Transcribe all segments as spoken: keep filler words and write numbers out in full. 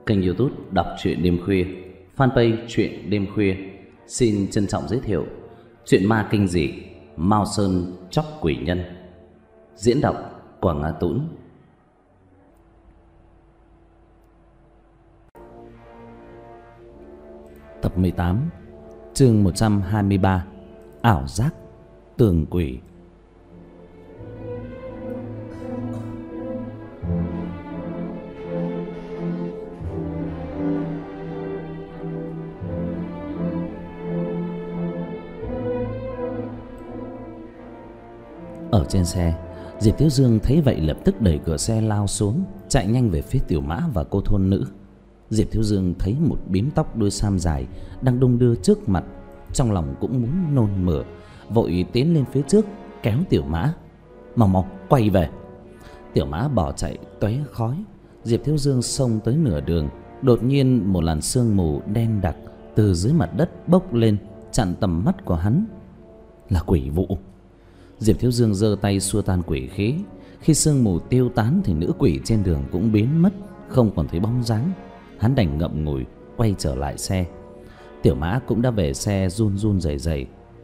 kênh YouTube Đọc truyện đêm khuya, fanpage truyện đêm khuya xin trân trọng giới thiệu truyện ma kinh dị Mao Sơn Chóc Quỷ Nhân. Diễn đọc Quảng Ngã Tũng. Tập mười tám, chương một trăm hai mươi ba. Ảo giác tường quỷ. Ở trên xe, Diệp Thiếu Dương thấy vậy lập tức đẩy cửa xe lao xuống, chạy nhanh về phía Tiểu Mã và cô thôn nữ. Diệp Thiếu Dương thấy một bím tóc đuôi sam dài đang đung đưa trước mặt, trong lòng cũng muốn nôn mửa, vội tiến lên phía trước kéo Tiểu Mã. Mau mau quay về. Tiểu Mã bỏ chạy tóe khói. Diệp Thiếu Dương xông tới nửa đường, đột nhiên một làn sương mù đen đặc từ dưới mặt đất bốc lên, chặn tầm mắt của hắn. Là quỷ vụ. Diệp Thiếu Dương giơ tay xua tan quỷ khí. Khi sương mù tiêu tán thì nữ quỷ trên đường cũng biến mất, không còn thấy bóng dáng. Hắn đành ngậm ngùi quay trở lại xe. Tiểu Mã cũng đã về xe run run rẩy rẩy,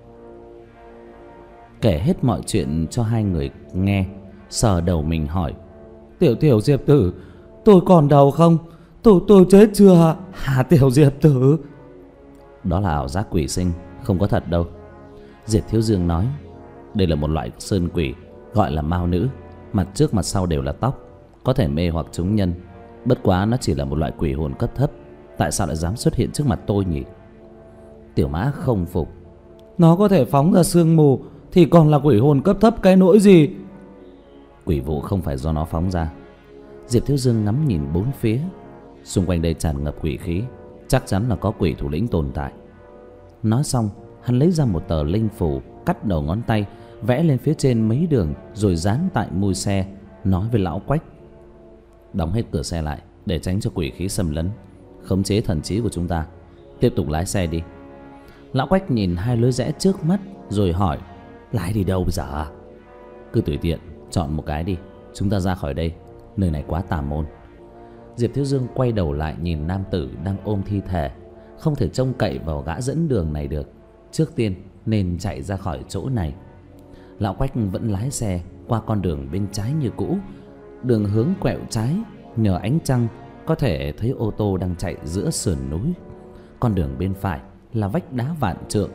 kể hết mọi chuyện cho hai người nghe. Sờ đầu mình hỏi: Tiểu Tiểu Diệp Tử, tôi còn đầu không? Tôi tôi chết chưa hả Tiểu Diệp Tử? Đó là ảo giác quỷ sinh, không có thật đâu. Diệp Thiếu Dương nói: Đây là một loại sơn quỷ gọi là mao nữ, mặt trước mặt sau đều là tóc, có thể mê hoặc chúng nhân. Bất quá nó chỉ là một loại quỷ hồn cấp thấp, tại sao lại dám xuất hiện trước mặt tôi nhỉ? Tiểu Mã không phục: Nó có thể phóng ra sương mù thì còn là quỷ hồn cấp thấp cái nỗi gì? Quỷ vụ không phải do nó phóng ra. Diệp Thiếu Dương ngắm nhìn bốn phía, xung quanh đây tràn ngập quỷ khí, chắc chắn là có quỷ thủ lĩnh tồn tại. Nói xong, hắn lấy ra một tờ linh phù, cắt đầu ngón tay, vẽ lên phía trên mấy đường rồi dán tại mui xe, nói với lão Quách: Đóng hết cửa xe lại để tránh cho quỷ khí xâm lấn, khống chế thần trí của chúng ta. Tiếp tục lái xe đi. Lão Quách nhìn hai lối rẽ trước mắt rồi hỏi: Lái đi đâu bây giờ? Cứ tùy tiện chọn một cái đi, chúng ta ra khỏi đây, nơi này quá tà môn. Diệp Thiếu Dương quay đầu lại nhìn nam tử đang ôm thi thể, không thể trông cậy vào gã dẫn đường này được. Trước tiên nên chạy ra khỏi chỗ này. Lão Quách vẫn lái xe qua con đường bên trái như cũ. Đường hướng quẹo trái, nhờ ánh trăng có thể thấy ô tô đang chạy giữa sườn núi. Con đường bên phải là vách đá vạn trượng.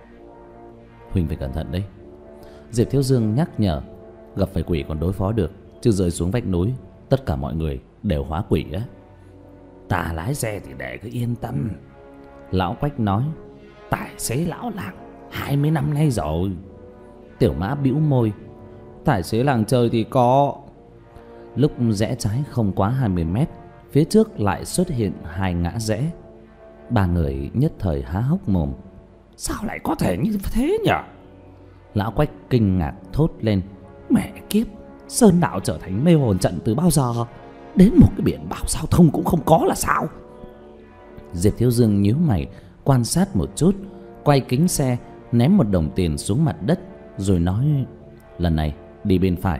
Huynh phải cẩn thận đấy. Diệp Thiếu Dương nhắc nhở: Gặp phải quỷ còn đối phó được, chứ rơi xuống vách núi tất cả mọi người đều hóa quỷ á. Ta lái xe thì để cứ yên tâm. Lão Quách nói: Tài xế lão làng hai mươi năm nay rồi. Tiểu Mã bĩu môi: Tài xế làng chơi thì có. Lúc rẽ trái không quá hai mươi mét, phía trước lại xuất hiện hai ngã rẽ. Ba người nhất thời há hốc mồm: Sao lại có thể như thế nhỉ? Lão Quách kinh ngạc thốt lên: Mẹ kiếp, sơn đạo trở thành mê hồn trận từ bao giờ? Đến một cái biển báo giao thông cũng không có là sao? Diệp Thiếu Dương nhíu mày quan sát một chút, quay kính xe ném một đồng tiền xuống mặt đất rồi nói: Lần này đi bên phải.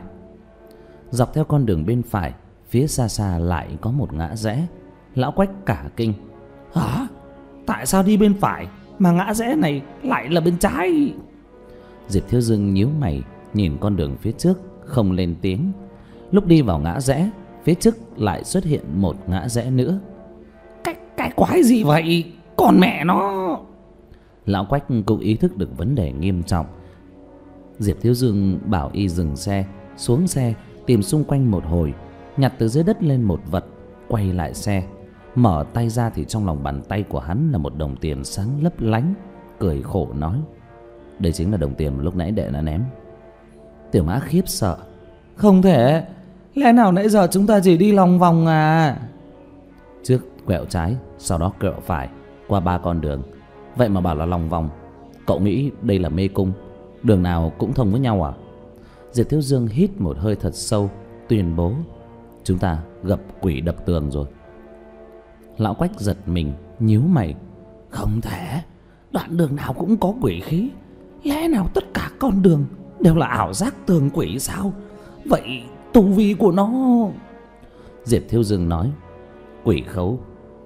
Dọc theo con đường bên phải, phía xa xa lại có một ngã rẽ. Lão Quách cả kinh: Hả? Tại sao đi bên phải mà ngã rẽ này lại là bên trái? Diệp Thiếu Dương nhíu mày nhìn con đường phía trước, không lên tiếng. Lúc đi vào ngã rẽ, phía trước lại xuất hiện một ngã rẽ nữa. Cái, cái quái gì vậy? Còn mẹ nó! Lão Quách cũng ý thức được vấn đề nghiêm trọng. Diệp Thiếu Dương bảo y dừng xe, xuống xe tìm xung quanh một hồi, nhặt từ dưới đất lên một vật, quay lại xe. Mở tay ra thì trong lòng bàn tay của hắn là một đồng tiền sáng lấp lánh, cười khổ nói: Đây chính là đồng tiền mà lúc nãy đệ đã ném. Tiểu Mã khiếp sợ: Không thể, lẽ nào nãy giờ chúng ta chỉ đi lòng vòng à? Trước quẹo trái, sau đó quẹo phải, qua ba con đường, vậy mà bảo là lòng vòng. Cậu nghĩ đây là mê cung, đường nào cũng thông với nhau à? Diệp Thiếu Dương hít một hơi thật sâu, tuyên bố: Chúng ta gặp quỷ đập tường rồi. Lão Quách giật mình, nhíu mày: Không thể, đoạn đường nào cũng có quỷ khí. Lẽ nào tất cả con đường đều là ảo giác tường quỷ sao? Vậy tu vi của nó... Diệp Thiếu Dương nói: Quỷ khấu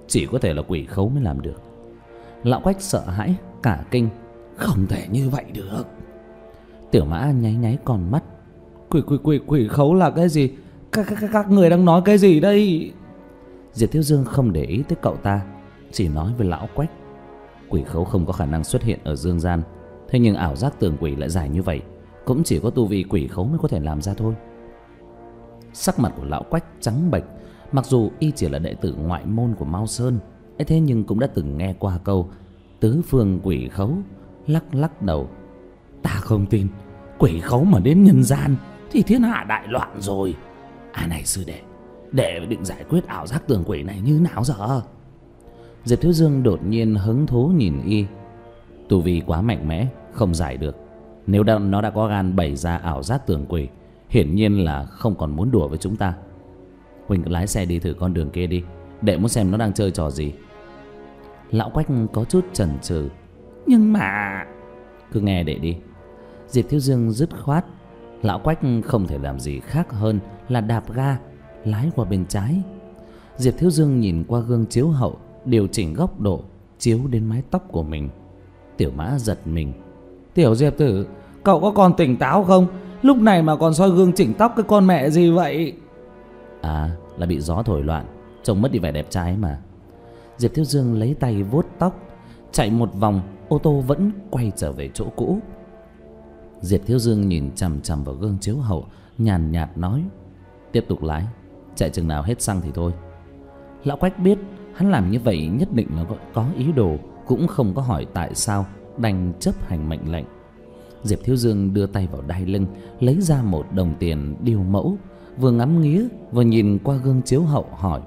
chỉ có thể là quỷ khấu mới làm được. Lão Quách sợ hãi cả kinh. Không thể như vậy được. Tiểu Mã nháy nháy con mắt. Quỷ quỷ quỷ quỷ khấu là cái gì? Các, các, các người đang nói cái gì đây? Diệp Thiếu Dương không để ý tới cậu ta, chỉ nói với Lão Quách. Quỷ khấu không có khả năng xuất hiện ở dương gian, thế nhưng ảo giác tưởng quỷ lại dài như vậy, cũng chỉ có tu vi quỷ khấu mới có thể làm ra thôi. Sắc mặt của Lão Quách trắng bệch. Mặc dù y chỉ là đệ tử ngoại môn của Mao Sơn, thế nhưng cũng đã từng nghe qua câu tứ phương quỷ khấu. Lắc lắc đầu. Ta không tin. Quỷ khấu mà đến nhân gian thì thiên hạ đại loạn rồi. À này sư đệ, đệ định giải quyết ảo giác tưởng quỷ này như nào giờ? Diệp Thiếu Dương đột nhiên hứng thú nhìn y. Tu vi quá mạnh mẽ, không giải được. Nếu đã, nó đã có gan bày ra ảo giác tưởng quỷ, hiển nhiên là không còn muốn đùa với chúng ta. Huỳnh cứ lái xe đi thử con đường kia đi, đệ muốn xem nó đang chơi trò gì. Lão Quách có chút chần chừ. Nhưng mà... Cứ nghe đệ đi. Diệp Thiếu Dương dứt khoát. Lão Quách không thể làm gì khác hơn là đạp ga lái qua bên trái. Diệp Thiếu Dương nhìn qua gương chiếu hậu, điều chỉnh góc độ chiếu đến mái tóc của mình. Tiểu Mã giật mình. Tiểu Diệp tử, cậu có còn tỉnh táo không? Lúc này mà còn soi gương chỉnh tóc cái con mẹ gì vậy? À, là bị gió thổi loạn, trông mất đi vẻ đẹp trai mà. Diệp Thiếu Dương lấy tay vuốt tóc. Chạy một vòng, ô tô vẫn quay trở về chỗ cũ. Diệp Thiếu Dương nhìn chằm chằm vào gương chiếu hậu, nhàn nhạt nói. Tiếp tục lái, chạy chừng nào hết xăng thì thôi. Lão Quách biết hắn làm như vậy nhất định là có ý đồ, cũng không có hỏi tại sao, đành chấp hành mệnh lệnh. Diệp Thiếu Dương đưa tay vào đai lưng, lấy ra một đồng tiền điêu mẫu, vừa ngắm nghía vừa nhìn qua gương chiếu hậu hỏi.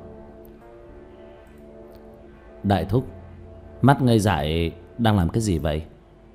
Đại thúc, mắt ngây dại đang làm cái gì vậy?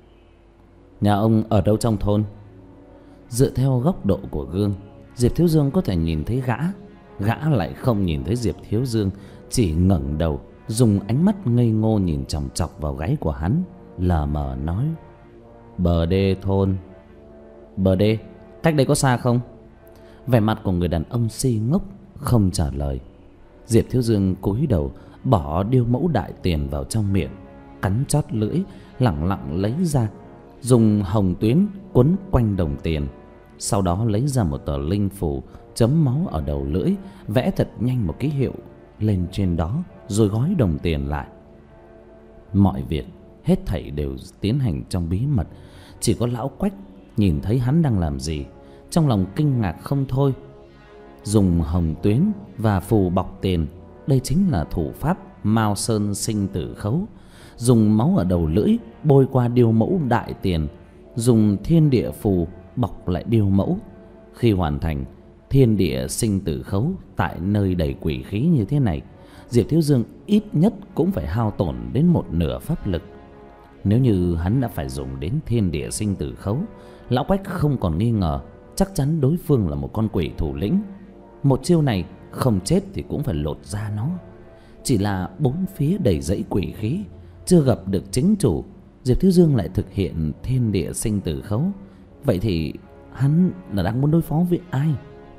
Nhà ông ở đâu trong thôn? Dựa theo góc độ của gương, Diệp Thiếu Dương có thể nhìn thấy gã. Gã lại không nhìn thấy Diệp Thiếu Dương, chỉ ngẩng đầu, dùng ánh mắt ngây ngô nhìn chòng chọc vào gáy của hắn, lờ mờ nói. Bờ đê thôn. Bờ đê, cách đây có xa không? Vẻ mặt của người đàn ông si ngốc, không trả lời. Diệp Thiếu Dương cúi đầu, bỏ điêu mẫu đại tiền vào trong miệng, cắn chót lưỡi, lẳng lặng lấy ra, dùng hồng tuyến quấn quanh đồng tiền. Sau đó lấy ra một tờ linh phù, chấm máu ở đầu lưỡi, vẽ thật nhanh một ký hiệu lên trên đó, rồi gói đồng tiền lại. Mọi việc hết thảy đều tiến hành trong bí mật. Chỉ có Lão Quách nhìn thấy hắn đang làm gì, trong lòng kinh ngạc không thôi. Dùng hồng tuyến và phù bọc tiền, đây chính là thủ pháp Mao Sơn sinh tử khấu. Dùng máu ở đầu lưỡi bôi qua điêu mẫu đại tiền, dùng thiên địa phù bọc lại điêu mẫu. Khi hoàn thành thiên địa sinh tử khấu tại nơi đầy quỷ khí như thế này, Diệp Thiếu Dương ít nhất cũng phải hao tổn đến một nửa pháp lực. Nếu như hắn đã phải dùng đến thiên địa sinh tử khấu, Lão Quách không còn nghi ngờ chắc chắn đối phương là một con quỷ thủ lĩnh. Một chiêu này không chết thì cũng phải lột da nó. Chỉ là bốn phía đầy dãy quỷ khí, chưa gặp được chính chủ, Diệp Thiếu Dương lại thực hiện thiên địa sinh tử khấu. Vậy thì hắn là đang muốn đối phó với ai?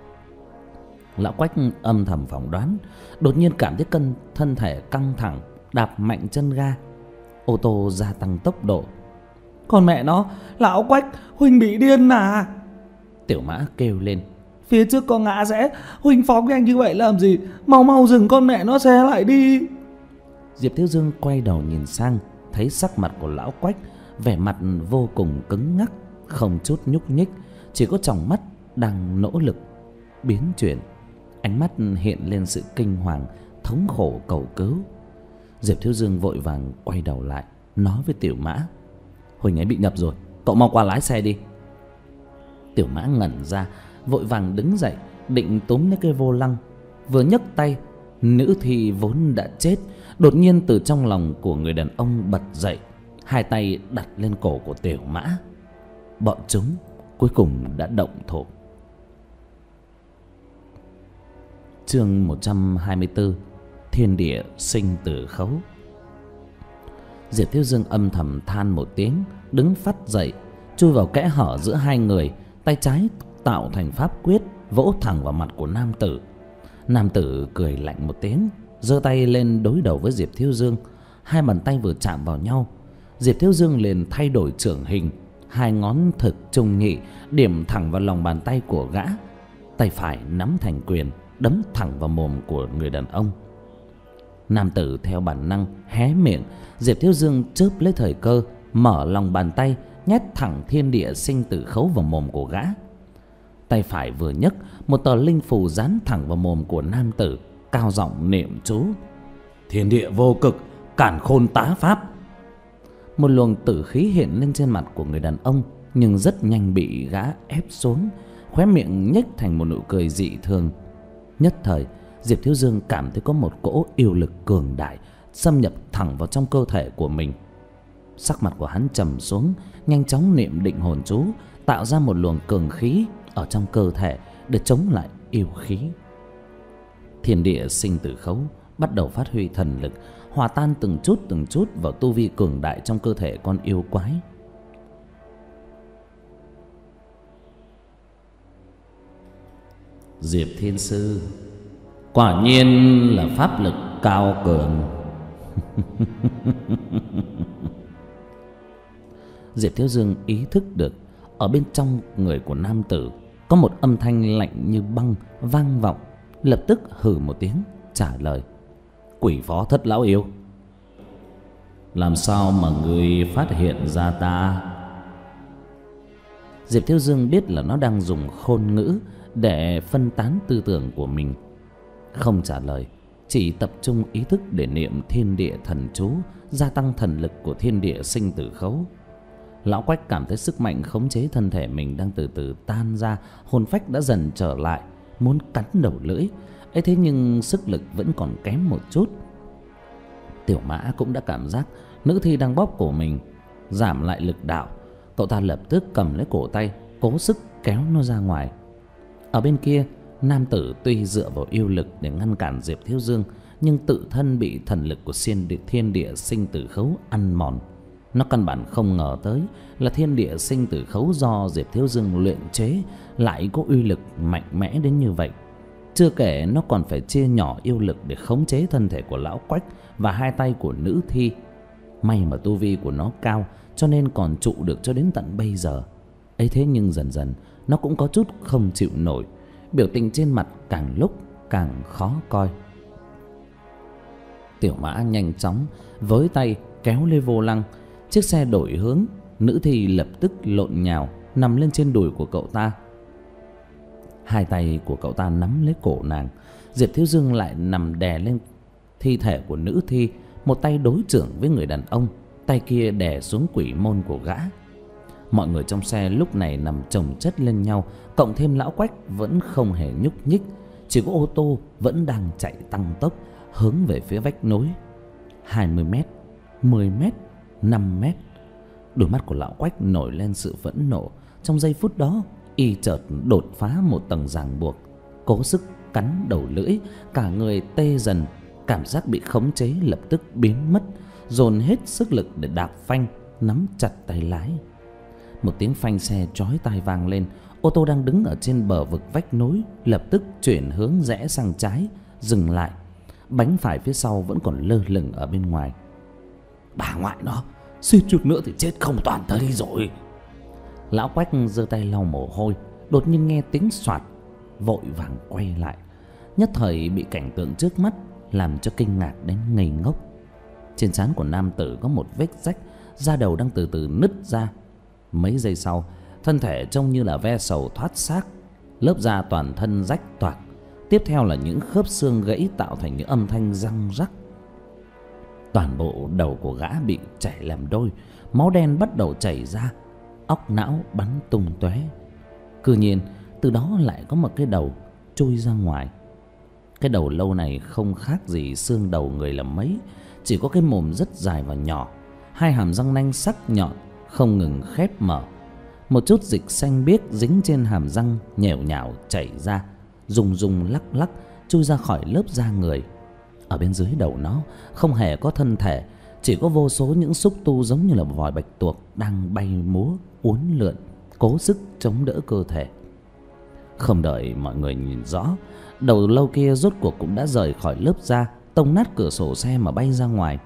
Lão Quách âm thầm phỏng đoán. Đột nhiên cảm thấy cân thân thể căng thẳng, đạp mạnh chân ga. Ô tô gia tăng tốc độ. Con mẹ nó, Lão Quách, Huỳnh bị điên mà. Tiểu Mã kêu lên. Phía trước có ngã rẽ, Huỳnh phóng nhanh như vậy làm gì? Mau mau dừng con mẹ nó xe lại đi. Diệp Thiếu Dương quay đầu nhìn sang, thấy sắc mặt của Lão Quách vẻ mặt vô cùng cứng ngắc, không chút nhúc nhích, chỉ có tròng mắt đang nỗ lực biến chuyển. Ánh mắt hiện lên sự kinh hoàng, thống khổ cầu cứu. Diệp Thiếu Dương vội vàng quay đầu lại, nói với Tiểu Mã. Huỳnh ấy bị nhập rồi, cậu mau qua lái xe đi. Tiểu Mã ngẩn ra, vội vàng đứng dậy, định túm lấy cây vô lăng. Vừa nhấc tay, nữ thi vốn đã chết đột nhiên từ trong lòng của người đàn ông bật dậy, hai tay đặt lên cổ của Tiểu Mã. Bọn chúng cuối cùng đã động thổ. Chương một trăm hai mươi tư. Thiên địa sinh tử khấu. Diệp Thiếu Dương âm thầm than một tiếng, đứng phắt dậy, chui vào kẽ hở giữa hai người, tay trái tạo thành pháp quyết vỗ thẳng vào mặt của nam tử. Nam tử cười lạnh một tiếng. giơ tay lên đối đầu với Diệp Thiếu Dương. Hai bàn tay vừa chạm vào nhau, Diệp Thiếu Dương liền thay đổi chưởng hình, hai ngón thực trùng nhị điểm thẳng vào lòng bàn tay của gã. Tay phải nắm thành quyền, đấm thẳng vào mồm của người đàn ông. Nam tử theo bản năng hé miệng. Diệp Thiếu Dương chớp lấy thời cơ, mở lòng bàn tay nhét thẳng thiên địa sinh tử khấu vào mồm của gã. Tay phải vừa nhấc, một tờ linh phù dán thẳng vào mồm của nam tử, cao giọng niệm chú: Thiên địa vô cực, cản khôn tá pháp. Một luồng tử khí hiện lên trên mặt của người đàn ông, nhưng rất nhanh bị gã ép xuống, khóe miệng nhếch thành một nụ cười dị thường. Nhất thời, Diệp Thiếu Dương cảm thấy có một cỗ yêu lực cường đại xâm nhập thẳng vào trong cơ thể của mình. Sắc mặt của hắn trầm xuống, nhanh chóng niệm định hồn chú, tạo ra một luồng cường khí ở trong cơ thể để chống lại yêu khí. Thiên địa sinh tử khấu bắt đầu phát huy thần lực, hòa tan từng chút từng chút vào tu vi cường đại trong cơ thể con yêu quái. Diệp Thiên Sư quả nhiên là pháp lực cao cường. Diệp Thiếu Dương ý thức được ở bên trong người của nam tử có một âm thanh lạnh như băng vang vọng, lập tức hừ một tiếng trả lời: Quỷ phó thất lão yêu, làm sao mà người phát hiện ra ta? Diệp Thiếu Dương biết là nó đang dùng khôn ngữ để phân tán tư tưởng của mình, không trả lời, chỉ tập trung ý thức để niệm thiên địa thần chú, gia tăng thần lực của thiên địa sinh tử khấu. Lão Quách cảm thấy sức mạnh khống chế thân thể mình đang từ từ tan ra, hồn phách đã dần trở lại, muốn cắn đầu lưỡi ấy, thế nhưng sức lực vẫn còn kém một chút. Tiểu Mã cũng đã cảm giác nữ thi đang bóp cổ mình, giảm lại lực đạo. Cậu ta lập tức cầm lấy cổ tay, cố sức kéo nó ra ngoài. Ở bên kia, nam tử tuy dựa vào yêu lực để ngăn cản Diệp Thiếu Dương, nhưng tự thân bị thần lực của xiên địa thiên địa sinh tử khấu ăn mòn. Nó căn bản không ngờ tới là thiên địa sinh tử khấu do Diệp Thiếu Dương luyện chế lại có uy lực mạnh mẽ đến như vậy. Chưa kể nó còn phải chia nhỏ yêu lực để khống chế thân thể của lão Quách và hai tay của nữ thi. May mà tu vi của nó cao, cho nên còn trụ được cho đến tận bây giờ. Ấy thế nhưng dần dần nó cũng có chút không chịu nổi, biểu tình trên mặt càng lúc càng khó coi. Tiểu Mã nhanh chóng với tay kéo lên vô lăng, chiếc xe đổi hướng, nữ thi lập tức lộn nhào nằm lên trên đùi của cậu ta. Hai tay của cậu ta nắm lấy cổ nàng, Diệp Thiếu Dương lại nằm đè lên thi thể của nữ thi, một tay đối chưởng với người đàn ông, tay kia đè xuống quỷ môn của gã. Mọi người trong xe lúc này nằm chồng chất lên nhau, cộng thêm lão Quách vẫn không hề nhúc nhích, chỉ có ô tô vẫn đang chạy tăng tốc hướng về phía vách núi. Hai mươi mét, mười mét, năm mét. Đôi mắt của lão Quách nổi lên sự phẫn nộ. Trong giây phút đó, y chợt đột phá một tầng ràng buộc, cố sức cắn đầu lưỡi, cả người tê dần, cảm giác bị khống chế lập tức biến mất, dồn hết sức lực để đạp phanh, nắm chặt tay lái. Một tiếng phanh xe chói tai vang lên, ô tô đang đứng ở trên bờ vực vách núi lập tức chuyển hướng rẽ sang trái, dừng lại. Bánh phải phía sau vẫn còn lơ lửng ở bên ngoài. Bà ngoại nó, suýt chút nữa thì chết không toàn thây rồi. Lão Quách giơ tay lau mồ hôi, đột nhiên nghe tiếng soạt, vội vàng quay lại, nhất thời bị cảnh tượng trước mắt làm cho kinh ngạc đến ngây ngốc. Trên trán của nam tử có một vết rách, da đầu đang từ từ nứt ra. Mấy giây sau, thân thể trông như là ve sầu thoát xác, lớp da toàn thân rách toạc. Tiếp theo là những khớp xương gãy tạo thành những âm thanh răng rắc. Toàn bộ đầu của gã bị chảy làm đôi, máu đen bắt đầu chảy ra, óc não bắn tung tóe. Cứ nhiên từ đó lại có một cái đầu trôi ra ngoài. Cái đầu lâu này không khác gì xương đầu người là mấy, chỉ có cái mồm rất dài và nhỏ, hai hàm răng nanh sắc nhọn không ngừng khép mở. Một chút dịch xanh biếc dính trên hàm răng nhèo nhào chảy ra, rung rung lắc lắc chui ra khỏi lớp da người. Ở bên dưới đầu nó không hề có thân thể, chỉ có vô số những xúc tu giống như là vòi bạch tuộc đang bay múa uốn lượn, cố sức chống đỡ cơ thể. Không đợi mọi người nhìn rõ, đầu lâu kia rốt cuộc cũng đã rời khỏi lớp da, tông nát cửa sổ xe mà bay ra ngoài.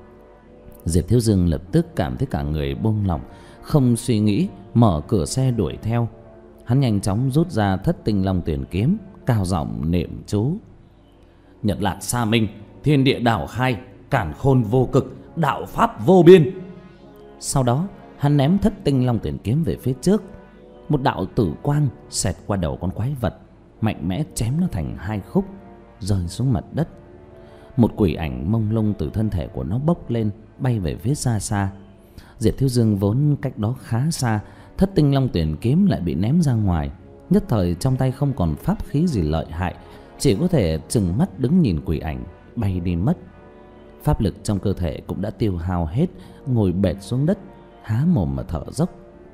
Diệp Thiếu Dương lập tức cảm thấy cả người buông lỏng, không suy nghĩ mở cửa xe đuổi theo. Hắn nhanh chóng rút ra Thất Tinh Long Tuyển kiếm, cao giọng niệm chú: Nhật Lạc Sa Minh, thiên địa đảo khai, cản khôn vô cực, đạo pháp vô biên. Sau đó hắn ném Thất Tinh Long Tuyển kiếm về phía trước. Một đạo tử quang xẹt qua đầu con quái vật, mạnh mẽ chém nó thành hai khúc, rơi xuống mặt đất. Một quỷ ảnh mông lung từ thân thể của nó bốc lên, bay về phía xa xa. Diệp Thiếu Dương vốn cách đó khá xa, Thất Tinh Long Tuyển kiếm lại bị ném ra ngoài. Nhất thời trong tay không còn pháp khí gì lợi hại, chỉ có thể trừng mắt đứng nhìn quỷ ảnh bay đi mất. Pháp lực trong cơ thể cũng đã tiêu hao hết, ngồi bệt xuống đất, há mồm mà thở dốc.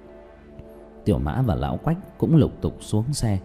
Tiểu Mã và Lão Quách cũng lục tục xuống xe.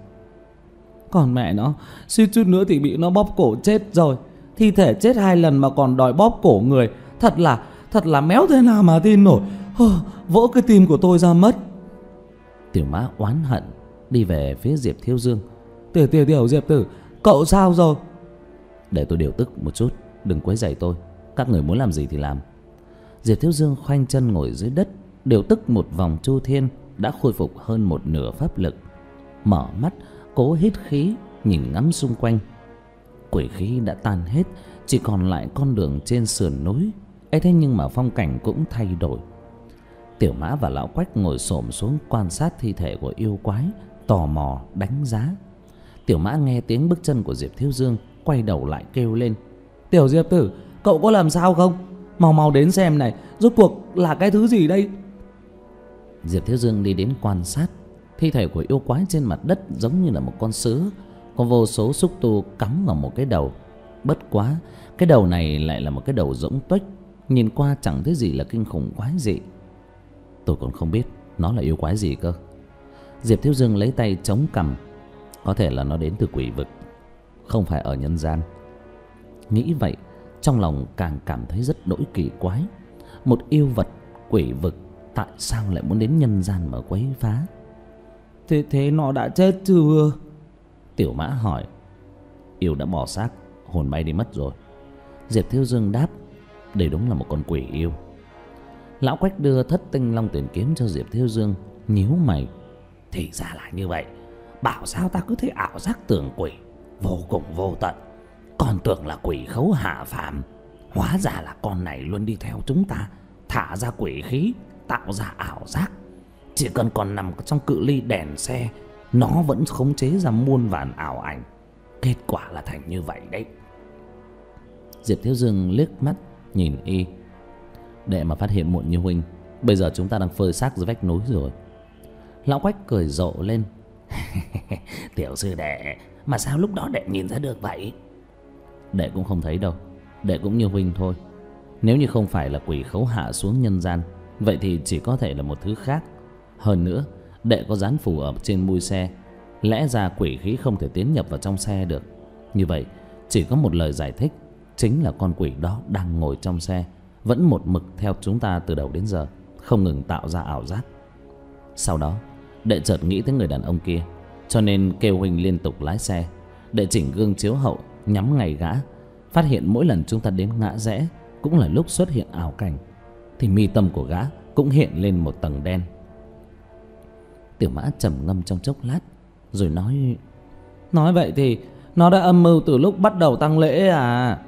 Còn mẹ nó, suýt chút nữa thì bị nó bóp cổ chết rồi. Thi thể chết hai lần mà còn đòi bóp cổ người, Thật là, thật là méo thế nào mà tin nổi. Hơ, vỡ cái tim của tôi ra mất. Tiểu Mã oán hận đi về phía Diệp Thiếu Dương. Tiểu tiểu tiểu Diệp tử, cậu sao rồi? Để tôi điều tức một chút, đừng quấy rầy tôi. Các người muốn làm gì thì làm. Diệp Thiếu Dương khoanh chân ngồi dưới đất, điều tức một vòng chu thiên, đã khôi phục hơn một nửa pháp lực. Mở mắt, cố hít khí, nhìn ngắm xung quanh. Quỷ khí đã tan hết, chỉ còn lại con đường trên sườn núi. ấy thế nhưng mà phong cảnh cũng thay đổi. Tiểu Mã và Lão Quách ngồi xổm xuống quan sát thi thể của yêu quái, tò mò đánh giá. Tiểu Mã nghe tiếng bước chân của Diệp Thiếu Dương, quay đầu lại kêu lên: Tiểu Diệp tử, cậu có làm sao không? Mau mau đến xem này, rốt cuộc là cái thứ gì đây? Diệp Thiếu Dương đi đến quan sát. Thi thể của yêu quái trên mặt đất giống như là một con sứa, có vô số xúc tu cắm vào một cái đầu. Bất quá, cái đầu này lại là một cái đầu rỗng tuếch, nhìn qua chẳng thấy gì là kinh khủng quái dị. Tôi còn không biết nó là yêu quái gì cơ. Diệp Thiếu Dương lấy tay chống cằm. Có thể là nó đến từ quỷ vực, không phải ở nhân gian. Nghĩ vậy, trong lòng càng cảm thấy rất đỗi kỳ quái. Một yêu vật quỷ vực tại sao lại muốn đến nhân gian mà quấy phá? Thế thế nó đã chết chưa? Tiểu Mã hỏi. Yêu đã bỏ xác, hồn bay đi mất rồi. Diệp Thiếu Dương đáp. Đây đúng là một con quỷ yêu. Lão Quách đưa Thất Tinh Long Tuyển kiếm cho Diệp Thiếu Dương, nhíu mày. Thì ra là như vậy. Bảo sao ta cứ thấy ảo giác tưởng quỷ vô cùng vô tận, còn tưởng là quỷ khấu hạ phàm. Hóa ra là con này luôn đi theo chúng ta, thả ra quỷ khí, tạo ra ảo giác. Chỉ cần còn nằm trong cự ly đèn xe, nó vẫn khống chế ra muôn vàn ảo ảnh. Kết quả là thành như vậy đấy. Diệp Thiếu Dương liếc mắt nhìn y. Để mà phát hiện muộn như huynh, bây giờ chúng ta đang phơi xác dưới vách núi rồi. Lão Quách cười rộ lên. Tiểu sư đệ, mà sao lúc đó đệ nhìn ra được vậy? Đệ cũng không thấy đâu, đệ cũng như huynh thôi. Nếu như không phải là quỷ khấu hạ xuống nhân gian, vậy thì chỉ có thể là một thứ khác. Hơn nữa, đệ có dán phù ở trên mui xe, lẽ ra quỷ khí không thể tiến nhập vào trong xe được. Như vậy, chỉ có một lời giải thích, chính là con quỷ đó đang ngồi trong xe, vẫn một mực theo chúng ta từ đầu đến giờ, không ngừng tạo ra ảo giác. Sau đó, đệ chợt nghĩ tới người đàn ông kia, cho nên kêu huynh liên tục lái xe. Đệ chỉnh gương chiếu hậu, nhắm ngay gã, phát hiện mỗi lần chúng ta đến ngã rẽ cũng là lúc xuất hiện ảo cảnh, thì mi tâm của gã cũng hiện lên một tầng đen. Tiểu Mã trầm ngâm trong chốc lát, rồi nói: Nói vậy thì nó đã âm mưu từ lúc bắt đầu tang lễ à?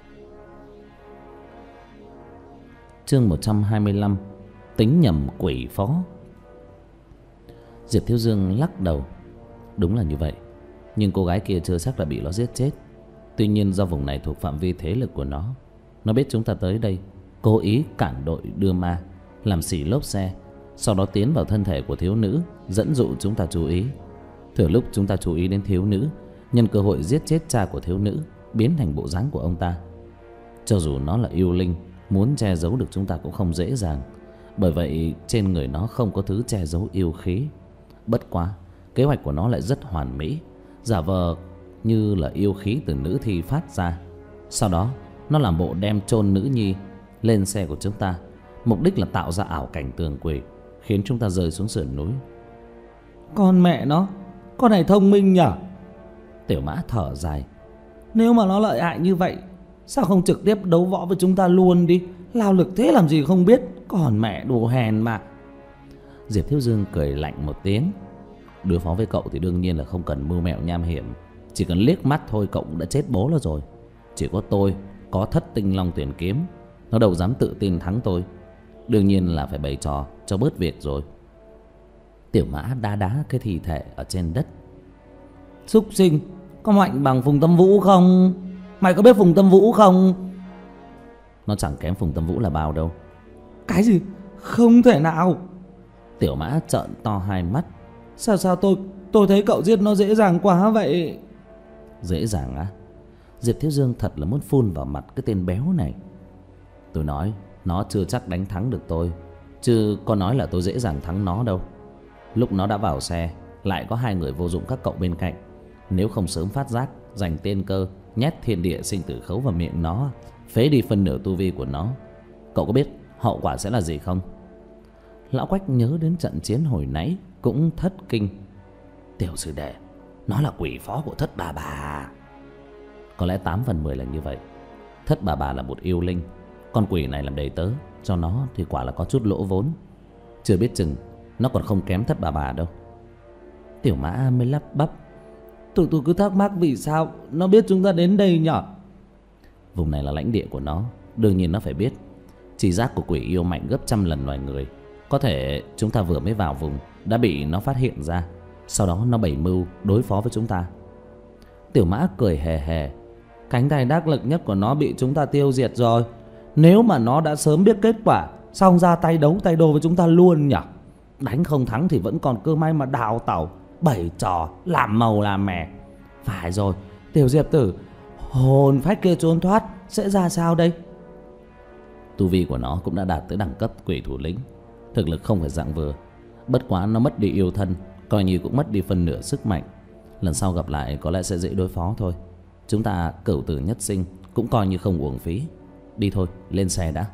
Chương một trăm hai mươi lăm. Tính nhầm quỷ phó. Diệp Thiếu Dương lắc đầu. Đúng là như vậy, nhưng cô gái kia chưa chắc là bị nó giết chết. Tuy nhiên do vùng này thuộc phạm vi thế lực của nó, nó biết chúng ta tới đây, cố ý cản đội đưa ma, làm xỉ lốp xe, sau đó tiến vào thân thể của thiếu nữ, dẫn dụ chúng ta chú ý. Thừa lúc chúng ta chú ý đến thiếu nữ, nhân cơ hội giết chết cha của thiếu nữ, biến thành bộ dáng của ông ta. Cho dù nó là yêu linh, muốn che giấu được chúng ta cũng không dễ dàng. Bởi vậy trên người nó không có thứ che giấu yêu khí. Bất quá, kế hoạch của nó lại rất hoàn mỹ, giả vờ như là yêu khí từ nữ thi phát ra. Sau đó nó làm bộ đem chôn nữ nhi lên xe của chúng ta, mục đích là tạo ra ảo cảnh tường quỷ, khiến chúng ta rơi xuống sườn núi. Con mẹ nó, con này thông minh nhở? Tiểu Mã thở dài. Nếu mà nó lợi hại như vậy Sao không trực tiếp đấu võ với chúng ta luôn đi? Lao lực thế làm gì không biết. Còn mẹ đồ hèn mà. Diệp Thiếu Dương cười lạnh một tiếng. Đối phó với cậu thì đương nhiên là không cần mưu mẹo nham hiểm. Chỉ cần liếc mắt thôi cậu cũng đã chết bố nó rồi. Chỉ có tôi có thất tinh long tuyển kiếm, nó đâu dám tự tin thắng tôi. Đương nhiên là phải bày trò cho bớt việc rồi. Tiểu Mã đá đá cái thi thể ở trên đất. Súc sinh, có mạnh bằng Phùng Tâm Vũ không? Mày có biết Phùng Tâm Vũ không? Nó chẳng kém Phùng Tâm Vũ là bao đâu. Cái gì? Không thể nào. Tiểu Mã trợn to hai mắt. Sao sao tôi tôi thấy cậu giết nó dễ dàng quá vậy? Dễ dàng á? Diệp Thiếu Dương thật là muốn phun vào mặt cái tên béo này. Tôi nói nó chưa chắc đánh thắng được tôi, chứ có nói là tôi dễ dàng thắng nó đâu. Lúc nó đã vào xe, lại có hai người vô dụng các cậu bên cạnh. Nếu không sớm phát giác, giành tiên cơ, nhét thiên địa sinh tử khấu vào miệng nó, phế đi phân nửa tu vi của nó, cậu có biết hậu quả sẽ là gì không? Lão Quách nhớ đến trận chiến hồi nãy cũng thất kinh. Tiểu sư đệ, nó là quỷ phó của Thất Bà Bà. Có lẽ tám phần mười là như vậy. Thất Bà Bà là một yêu linh, con quỷ này làm đầy tớ cho nó thì quả là có chút lỗ vốn. Chưa biết chừng nó còn không kém Thất Bà Bà đâu. Tiểu Mã mới lắp bắp. Tụi tôi cứ thắc mắc vì sao nó biết chúng ta đến đây nhở? Vùng này là lãnh địa của nó, đương nhiên nó phải biết. Chỉ giác của quỷ yêu mạnh gấp trăm lần loài người. Có thể chúng ta vừa mới vào vùng đã bị nó phát hiện ra, sau đó nó bày mưu đối phó với chúng ta. Tiểu Mã cười hề hề. Cánh tay đắc lực nhất của nó bị chúng ta tiêu diệt rồi. Nếu mà nó đã sớm biết kết quả, xong ra tay đấu tay đô với chúng ta luôn nhỉ? Đánh không thắng thì vẫn còn cơ may mà đào tẩu, bày trò làm màu làm mè. Phải rồi, Tiểu Diệp Tử, hồn phách kia trốn thoát sẽ ra sao đây? Tu vi của nó cũng đã đạt tới đẳng cấp quỷ thủ lĩnh, thực lực không phải dạng vừa. Bất quá nó mất đi yêu thân, coi như cũng mất đi phần nửa sức mạnh. Lần sau gặp lại có lẽ sẽ dễ đối phó thôi. Chúng ta cửu tử nhất sinh, cũng coi như không uổng phí. Đi thôi, lên xe đã.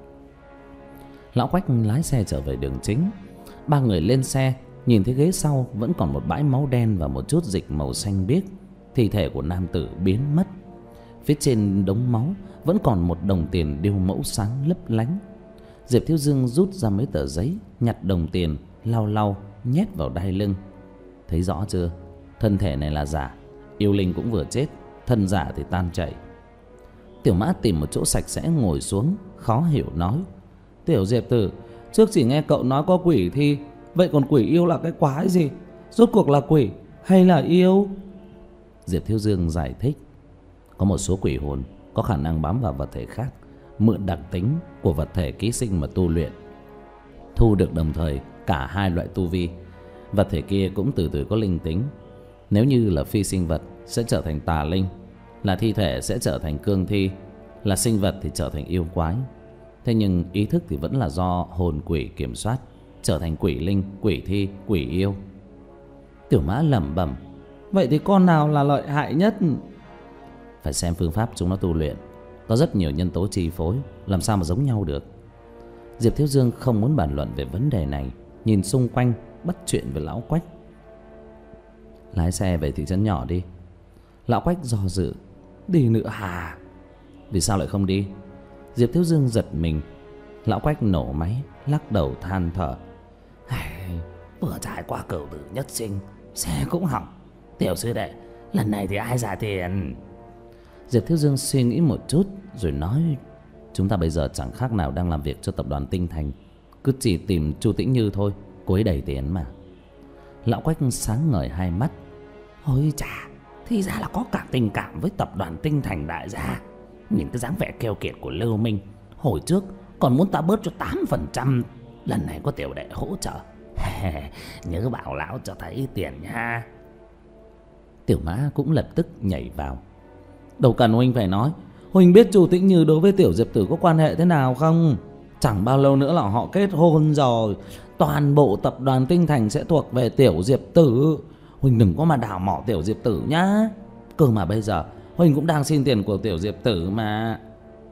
Lão Quách lái xe trở về đường chính. Ba người lên xe, nhìn thấy ghế sau vẫn còn một bãi máu đen và một chút dịch màu xanh biếc. Thi thể của nam tử biến mất. Phía trên đống máu vẫn còn một đồng tiền điêu mẫu sáng lấp lánh. Diệp Thiếu Dương rút ra mấy tờ giấy, nhặt đồng tiền, lau lau nhét vào đai lưng. Thấy rõ chưa? Thân thể này là giả, yêu linh cũng vừa chết, thân giả thì tan chảy. Tiểu Mã tìm một chỗ sạch sẽ ngồi xuống, khó hiểu nói. Tiểu Diệp Tử, trước chỉ nghe cậu nói có quỷ thi, vậy còn quỷ yêu là cái quái gì? Rốt cuộc là quỷ hay là yêu? Diệp Thiếu Dương giải thích. Có một số quỷ hồn có khả năng bám vào vật thể khác, mượn đặc tính của vật thể ký sinh mà tu luyện, thu được đồng thời cả hai loại tu vi. Vật thể kia cũng từ từ có linh tính. Nếu như là phi sinh vật sẽ trở thành tà linh, là thi thể sẽ trở thành cương thi, là sinh vật thì trở thành yêu quái. Thế nhưng ý thức thì vẫn là do hồn quỷ kiểm soát, trở thành quỷ linh, quỷ thi, quỷ yêu. Tiểu Mã lẩm bẩm. Vậy thì con nào là lợi hại nhất? Phải xem phương pháp chúng nó tu luyện. Có rất nhiều nhân tố chi phối, làm sao mà giống nhau được. Diệp Thiếu Dương không muốn bàn luận về vấn đề này, nhìn xung quanh bắt chuyện với Lão Quách. Lái xe về thị trấn nhỏ đi. Lão Quách do dự. Đi nữa hả? Vì sao lại không đi? Diệp Thiếu Dương giật mình. Lão Quách nổ máy, lắc đầu than thở. Vừa trải qua cửu tử nhất sinh, xe cũng hỏng. Tiểu sư đệ, lần này thì ai trả tiền? Diệp Thiếu Dương suy nghĩ một chút rồi nói. Chúng ta bây giờ chẳng khác nào đang làm việc cho tập đoàn Tinh Thành, cứ chỉ tìm Chu Tĩnh Như thôi, cô ấy đầy tiền mà. Lão Quách sáng ngời hai mắt. Ôi chà, thì ra là có cả tình cảm với tập đoàn Tinh Thành đại gia. Nhìn cái dáng vẻ keo kiệt của Lưu Minh, hồi trước còn muốn ta bớt cho tám phần trăm, lần này có tiểu đệ hỗ trợ. Nhớ bảo lão cho thấy ít tiền nha. Tiểu Mã cũng lập tức nhảy vào. Đâu cần huynh phải nói. Huynh biết Chu Tĩnh Như đối với Tiểu Diệp Tử có quan hệ thế nào không? Chẳng bao lâu nữa là họ kết hôn rồi. Toàn bộ tập đoàn Tinh Thành sẽ thuộc về Tiểu Diệp Tử. Huynh đừng có mà đào mỏ Tiểu Diệp Tử nhá. Cơ mà bây giờ Huynh cũng đang xin tiền của Tiểu Diệp Tử mà.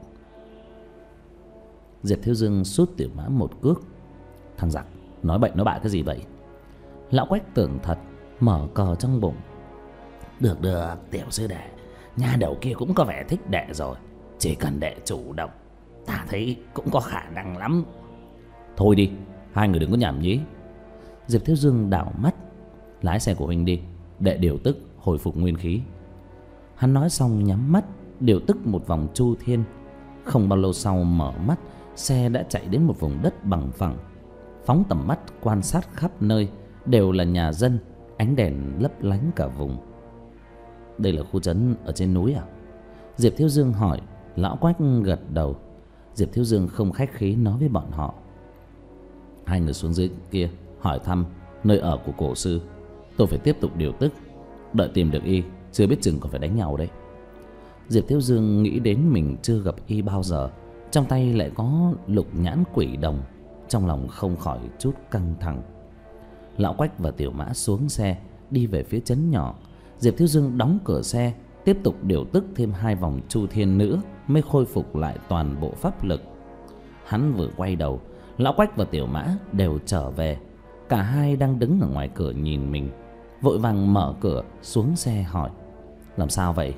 Diệp Thiếu Dương sút Tiểu Mã một cước. Thằng giặc, nói bậy nói bạ cái gì vậy? Lão Quách tưởng thật, mở cờ trong bụng. Được được, Tiểu sư đệ, nhà đầu kia cũng có vẻ thích đệ rồi. Chỉ cần đệ chủ động, ta thấy cũng có khả năng lắm. Thôi đi, hai người đừng có nhảm nhí. Diệp Thiếu Dương đảo mắt. Lái xe của huynh đi, đệ điều tức hồi phục nguyên khí. Hắn nói xong nhắm mắt điều tức một vòng chu thiên. Không bao lâu sau mở mắt, xe đã chạy đến một vùng đất bằng phẳng. Phóng tầm mắt quan sát khắp nơi đều là nhà dân, ánh đèn lấp lánh cả vùng. Đây là khu trấn ở trên núi à? Diệp Thiếu Dương hỏi. Lão Quách gật đầu. Diệp Thiếu Dương không khách khí nói với bọn họ. Hai người xuống dưới kia hỏi thăm nơi ở của cổ sư. Tôi phải tiếp tục điều tức, đợi tìm được y, chưa biết chừng còn phải đánh nhau đấy. Diệp Thiếu Dương nghĩ đến mình chưa gặp y bao giờ, trong tay lại có lục nhãn quỷ đồng, trong lòng không khỏi chút căng thẳng. Lão Quách và Tiểu Mã xuống xe đi về phía trấn nhỏ. Diệp Thiếu Dương đóng cửa xe, tiếp tục điều tức thêm hai vòng chu thiên nữa mới khôi phục lại toàn bộ pháp lực. Hắn vừa quay đầu, Lão Quách và Tiểu Mã đều trở về. Cả hai đang đứng ở ngoài cửa nhìn mình, vội vàng mở cửa xuống xe hỏi. Làm sao vậy?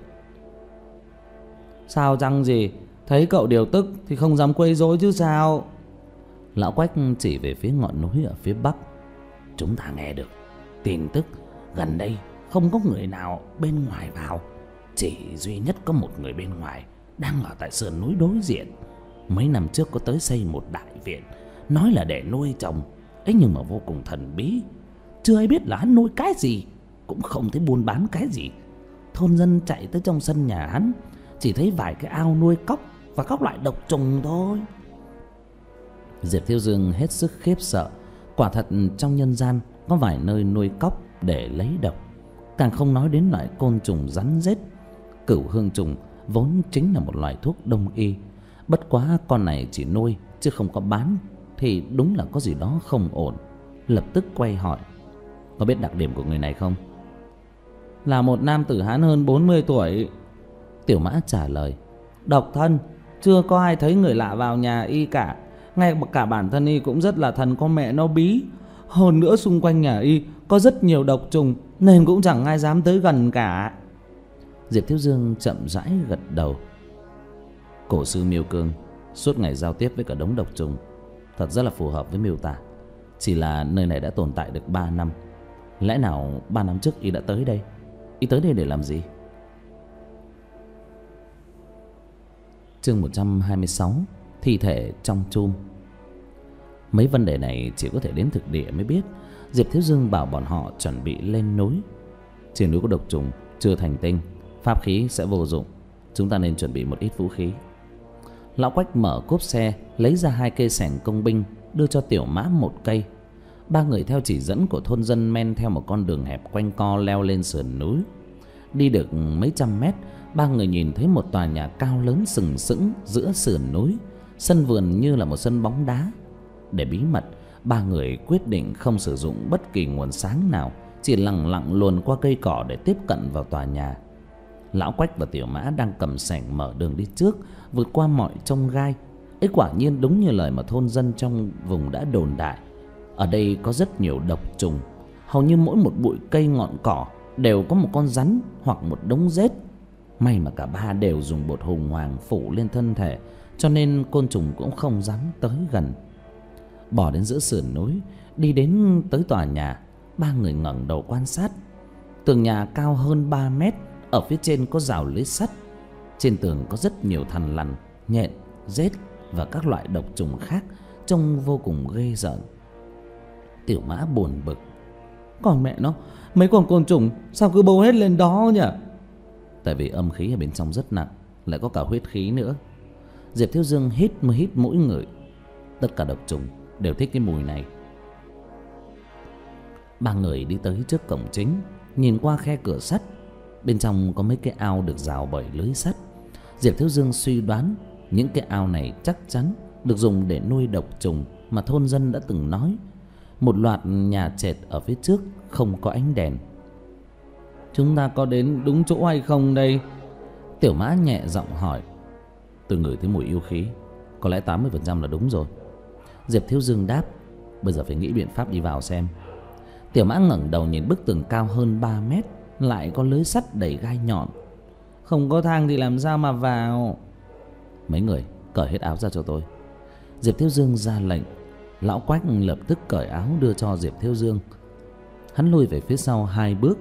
Sao chăng gì? Thấy cậu điều tức thì không dám quấy rối chứ sao? Lão Quách chỉ về phía ngọn núi ở phía bắc. Chúng ta nghe được tin tức gần đây không có người nào bên ngoài vào, chỉ duy nhất có một người bên ngoài đang ở tại sườn núi đối diện. Mấy năm trước có tới xây một đại viện, nói là để nuôi trồng ấy, nhưng mà vô cùng thần bí. Chưa ai biết là hắn nuôi cái gì, cũng không thấy buôn bán cái gì. Thôn dân chạy tới trong sân nhà hắn, chỉ thấy vài cái ao nuôi cóc và các loại độc trùng thôi. Diệp Thiếu Dương hết sức khiếp sợ. Quả thật trong nhân gian có vài nơi nuôi cóc để lấy độc, càng không nói đến loại côn trùng rắn rết. Cửu hương trùng vốn chính là một loại thuốc đông y, bất quá con này chỉ nuôi chứ không có bán, thì đúng là có gì đó không ổn. Lập tức quay hỏi. Có biết đặc điểm của người này không? Là một nam tử Hán hơn bốn mươi tuổi. Tiểu Mã trả lời. Độc thân, chưa có ai thấy người lạ vào nhà y cả. Ngay cả bản thân y cũng rất là thần con mẹ nó bí. Hơn nữa xung quanh nhà y có rất nhiều độc trùng, nên cũng chẳng ai dám tới gần cả. Diệp Thiếu Dương chậm rãi gật đầu. Cổ sư Miêu Cương suốt ngày giao tiếp với cả đống độc trùng, thật rất là phù hợp với miêu tả. Chỉ là nơi này đã tồn tại được ba năm. Lẽ nào ba năm trước y đã tới đây? Y tới đây để làm gì? Chương một trăm hai mươi sáu. Thi thể trong chum. Mấy vấn đề này chỉ có thể đến thực địa mới biết. Diệp Thiếu Dương bảo bọn họ chuẩn bị lên núi. Trên núi có độc trùng chưa thành tinh, pháp khí sẽ vô dụng. Chúng ta nên chuẩn bị một ít vũ khí. Lão Quách mở cốp xe, lấy ra hai cây xẻng công binh, đưa cho Tiểu Mã một cây. Ba người theo chỉ dẫn của thôn dân men theo một con đường hẹp quanh co leo lên sườn núi. Đi được mấy trăm mét, ba người nhìn thấy một tòa nhà cao lớn sừng sững giữa sườn núi. Sân vườn như là một sân bóng đá. Để bí mật, ba người quyết định không sử dụng bất kỳ nguồn sáng nào, chỉ lẳng lặng luồn qua cây cỏ để tiếp cận vào tòa nhà. Lão Quách và Tiểu Mã đang cầm xẻng mở đường đi trước, vượt qua mọi chông gai. Ấy quả nhiên đúng như lời mà thôn dân trong vùng đã đồn đại. Ở đây có rất nhiều độc trùng, hầu như mỗi một bụi cây ngọn cỏ đều có một con rắn hoặc một đống rết. May mà cả ba đều dùng bột hùng hoàng phủ lên thân thể, cho nên côn trùng cũng không dám tới gần. Bỏ đến giữa sườn núi, đi đến tới tòa nhà, ba người ngẩng đầu quan sát. Tường nhà cao hơn ba mét, ở phía trên có rào lưới sắt. Trên tường có rất nhiều thằn lằn, nhện, rết và các loại độc trùng khác, trông vô cùng ghê rợn. Tiểu Mã buồn bực. Còn mẹ nó, mấy con côn trùng sao cứ bâu hết lên đó nhỉ? Tại vì âm khí ở bên trong rất nặng, lại có cả huyết khí nữa. Diệp Thiếu Dương hít mới hít mũi ngửi. Tất cả độc trùng đều thích cái mùi này. Ba người đi tới trước cổng chính, nhìn qua khe cửa sắt. Bên trong có mấy cái ao được rào bởi lưới sắt. Diệp Thiếu Dương suy đoán những cái ao này chắc chắn được dùng để nuôi độc trùng mà thôn dân đã từng nói. Một loạt nhà trệt ở phía trước không có ánh đèn. Chúng ta có đến đúng chỗ hay không đây? Tiểu Mã nhẹ giọng hỏi. Tôi ngửi thấy mùi yêu khí, có lẽ tám mươi phần trăm là đúng rồi. Diệp Thiếu Dương đáp. Bây giờ phải nghĩ biện pháp đi vào xem. Tiểu Mã ngẩng đầu nhìn bức tường cao hơn ba mét, lại có lưới sắt đầy gai nhọn. Không có thang thì làm sao mà vào? Mấy người cởi hết áo ra cho tôi. Diệp Thiếu Dương ra lệnh. Lão Quách lập tức cởi áo đưa cho Diệp Thiếu Dương. Hắn lùi về phía sau hai bước.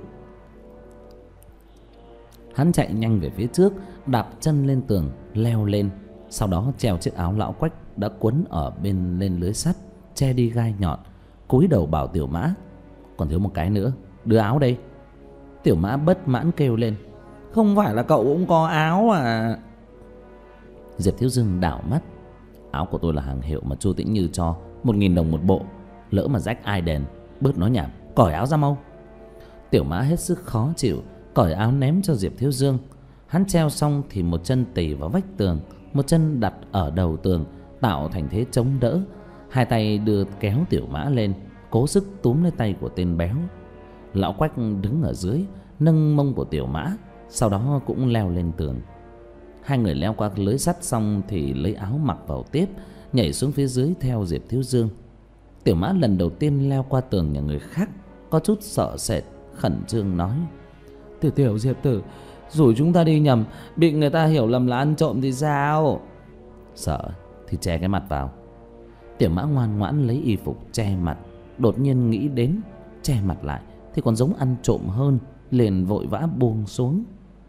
Hắn chạy nhanh về phía trước, đạp chân lên tường, leo lên. Sau đó treo chiếc áo lão Quách đã quấn ở bên lên lưới sắt, che đi gai nhọn, cúi đầu bảo Tiểu Mã: còn thiếu một cái nữa, đưa áo đây. Tiểu Mã bất mãn kêu lên: không phải là cậu cũng có áo à? Diệp Thiếu Dương đảo mắt: áo của tôi là hàng hiệu mà Chu Tĩnh Như cho, một nghìn đồng một bộ. Lỡ mà rách ai đền. Bớt nói nhảm, cởi áo ra mau. Tiểu Mã hết sức khó chịu, cởi áo ném cho Diệp Thiếu Dương. Hắn treo xong thì một chân tì vào vách tường, một chân đặt ở đầu tường, tạo thành thế chống đỡ. Hai tay đưa kéo Tiểu Mã lên, cố sức túm lấy tay của tên béo. Lão Quách đứng ở dưới, nâng mông của Tiểu Mã, sau đó cũng leo lên tường. Hai người leo qua lưới sắt xong thì lấy áo mặc vào tiếp, nhảy xuống phía dưới theo Diệp Thiếu Dương. Tiểu Mã lần đầu tiên leo qua tường nhà người khác, có chút sợ sệt, khẩn trương nói: Tiểu Tiểu Diệp Tử, rủ chúng ta đi nhầm, bị người ta hiểu lầm là ăn trộm thì sao? Sợ thì che cái mặt vào. Tiểu Mã ngoan ngoãn lấy y phục che mặt. Đột nhiên nghĩ đến che mặt lại thì còn giống ăn trộm hơn, liền vội vã buông xuống.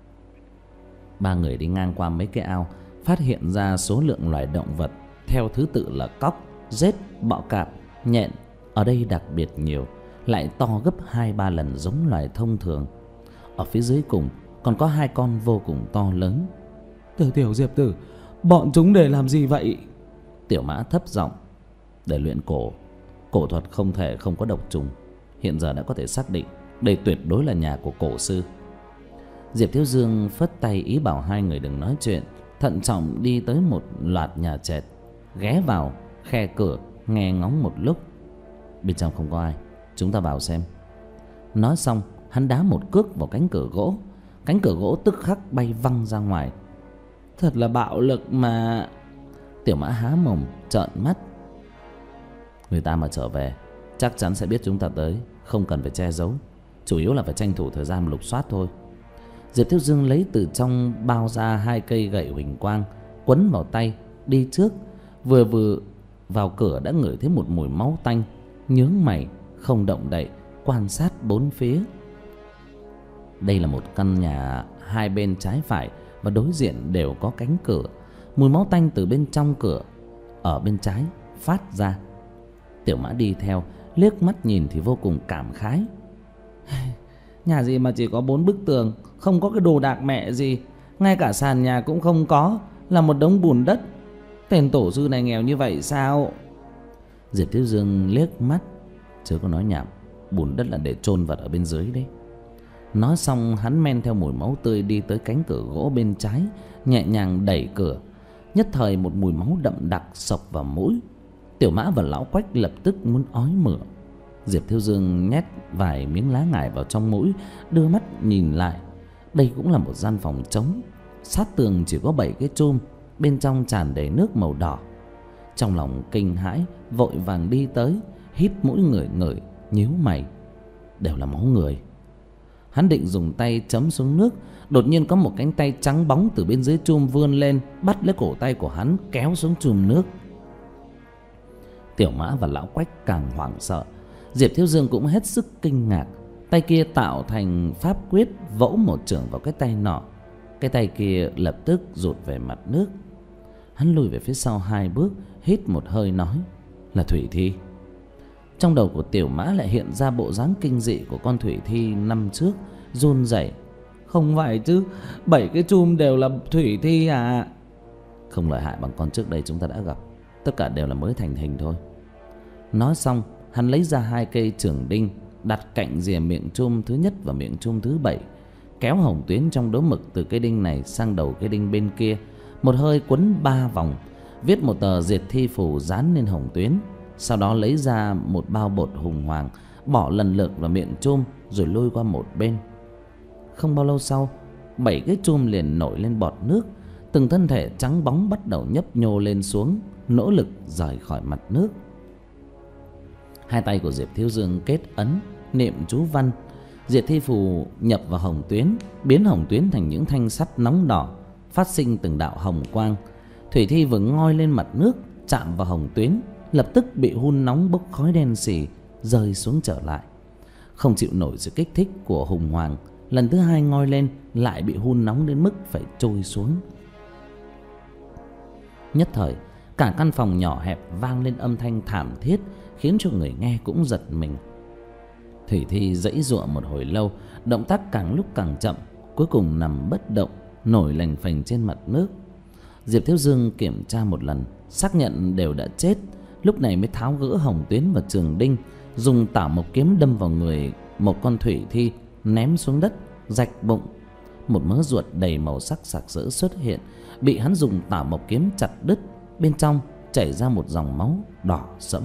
Ba người đi ngang qua mấy cái ao, phát hiện ra số lượng loài động vật theo thứ tự là cóc, rết, bọ cạp, nhện ở đây đặc biệt nhiều, lại to gấp hai ba lần giống loài thông thường. Ở phía dưới cùng còn có hai con vô cùng to lớn. Tiểu Tiểu Diệp Tử, bọn chúng để làm gì vậy? Tiểu Mã thấp giọng: để luyện cổ. Cổ thuật không thể không có độc trùng. Hiện giờ đã có thể xác định đây tuyệt đối là nhà của cổ sư. Diệp Thiếu Dương phất tay ý bảo hai người đừng nói chuyện, thận trọng đi tới một loạt nhà trệt, ghé vào khe cửa nghe ngóng một lúc. Bên trong không có ai, chúng ta vào xem. Nói xong hắn đá một cước vào cánh cửa gỗ. Cánh cửa gỗ tức khắc bay văng ra ngoài. Thật là bạo lực mà. Tiểu Mã há mồm trợn mắt. Người ta mà trở về chắc chắn sẽ biết chúng ta tới, không cần phải che giấu. Chủ yếu là phải tranh thủ thời gian lục soát thôi. Diệp Thiếu Dương lấy từ trong bao ra hai cây gậy huỳnh quang, quấn vào tay, đi trước. Vừa vừa vào cửa đã ngửi thấy một mùi máu tanh. Nhướng mày không động đậy, quan sát bốn phía. Đây là một căn nhà hai bên trái phải và đối diện đều có cánh cửa. Mùi máu tanh từ bên trong cửa ở bên trái phát ra. Tiểu Mã đi theo, liếc mắt nhìn thì vô cùng cảm khái. Nhà gì mà chỉ có bốn bức tường, không có cái đồ đạc mẹ gì, ngay cả sàn nhà cũng không có, là một đống bùn đất. Tên tổ sư này nghèo như vậy sao? Diệp Thiếu Dương liếc mắt, chứ có nói nhảm, bùn đất là để chôn vật ở bên dưới đấy. Nói xong hắn men theo mùi máu tươi đi tới cánh cửa gỗ bên trái, nhẹ nhàng đẩy cửa. Nhất thời một mùi máu đậm đặc xộc vào mũi. Tiểu Mã và Lão Quách lập tức muốn ói mửa. Diệp Thiếu Dương nhét vài miếng lá ngải vào trong mũi, đưa mắt nhìn lại. Đây cũng là một gian phòng trống, sát tường chỉ có bảy cái chum, bên trong tràn đầy nước màu đỏ. Trong lòng kinh hãi, vội vàng đi tới, hít mũi ngửi ngửi, nhíu mày. Đều là máu người. Hắn định dùng tay chấm xuống nước, đột nhiên có một cánh tay trắng bóng từ bên dưới chum vươn lên, bắt lấy cổ tay của hắn kéo xuống chum nước. Tiểu Mã và Lão Quách càng hoảng sợ. Diệp Thiếu Dương cũng hết sức kinh ngạc. Tay kia tạo thành pháp quyết, vỗ một chưởng vào cái tay nọ. Cái tay kia lập tức rụt về mặt nước. Hắn lùi về phía sau hai bước, hít một hơi nói: là thủy thi. Trong đầu của Tiểu Mã lại hiện ra bộ dáng kinh dị của con thủy thi năm trước, run rẩy. Không phải chứ, bảy cái chum đều là thủy thi à? Không lợi hại bằng con trước đây chúng ta đã gặp, tất cả đều là mới thành hình thôi. Nói xong hắn lấy ra hai cây chưởng đinh, đặt cạnh rìa miệng chum thứ nhất và miệng chum thứ bảy, kéo hồng tuyến trong đố mực từ cây đinh này sang đầu cây đinh bên kia, một hơi quấn ba vòng, viết một tờ diệt thi phù dán lên hồng tuyến. Sau đó lấy ra một bao bột hùng hoàng, bỏ lần lượt vào miệng chum rồi lôi qua một bên. Không bao lâu sau, bảy cái chum liền nổi lên bọt nước, từng thân thể trắng bóng bắt đầu nhấp nhô lên xuống, nỗ lực rời khỏi mặt nước. Hai tay của Diệp Thiếu Dương kết ấn, niệm chú văn. Diệt thi phù nhập vào hồng tuyến, biến hồng tuyến thành những thanh sắt nóng đỏ, phát sinh từng đạo hồng quang. thủy thi vừa ngoi lên mặt nước chạm vào hồng tuyến, lập tức bị hun nóng bốc khói đen xì, rơi xuống trở lại. Không chịu nổi sự kích thích của hùng hoàng, lần thứ hai ngoi lên lại bị hun nóng đến mức phải trôi xuống. Nhất thời cả căn phòng nhỏ hẹp vang lên âm thanh thảm thiết, khiến cho người nghe cũng giật mình. Thủy thi giãy giụa một hồi lâu, động tác càng lúc càng chậm, cuối cùng nằm bất động, nổi lềnh phềnh trên mặt nước. Diệp Thiếu Dương kiểm tra một lần, xác nhận đều đã chết, lúc này mới tháo gỡ hồng tuyến và trường đinh, dùng tảo mộc kiếm đâm vào người một con thủy thi, ném xuống đất, rạch bụng. Một mớ ruột đầy màu sắc sặc sỡ xuất hiện, bị hắn dùng tảo mộc kiếm chặt đứt, bên trong chảy ra một dòng máu đỏ sẫm.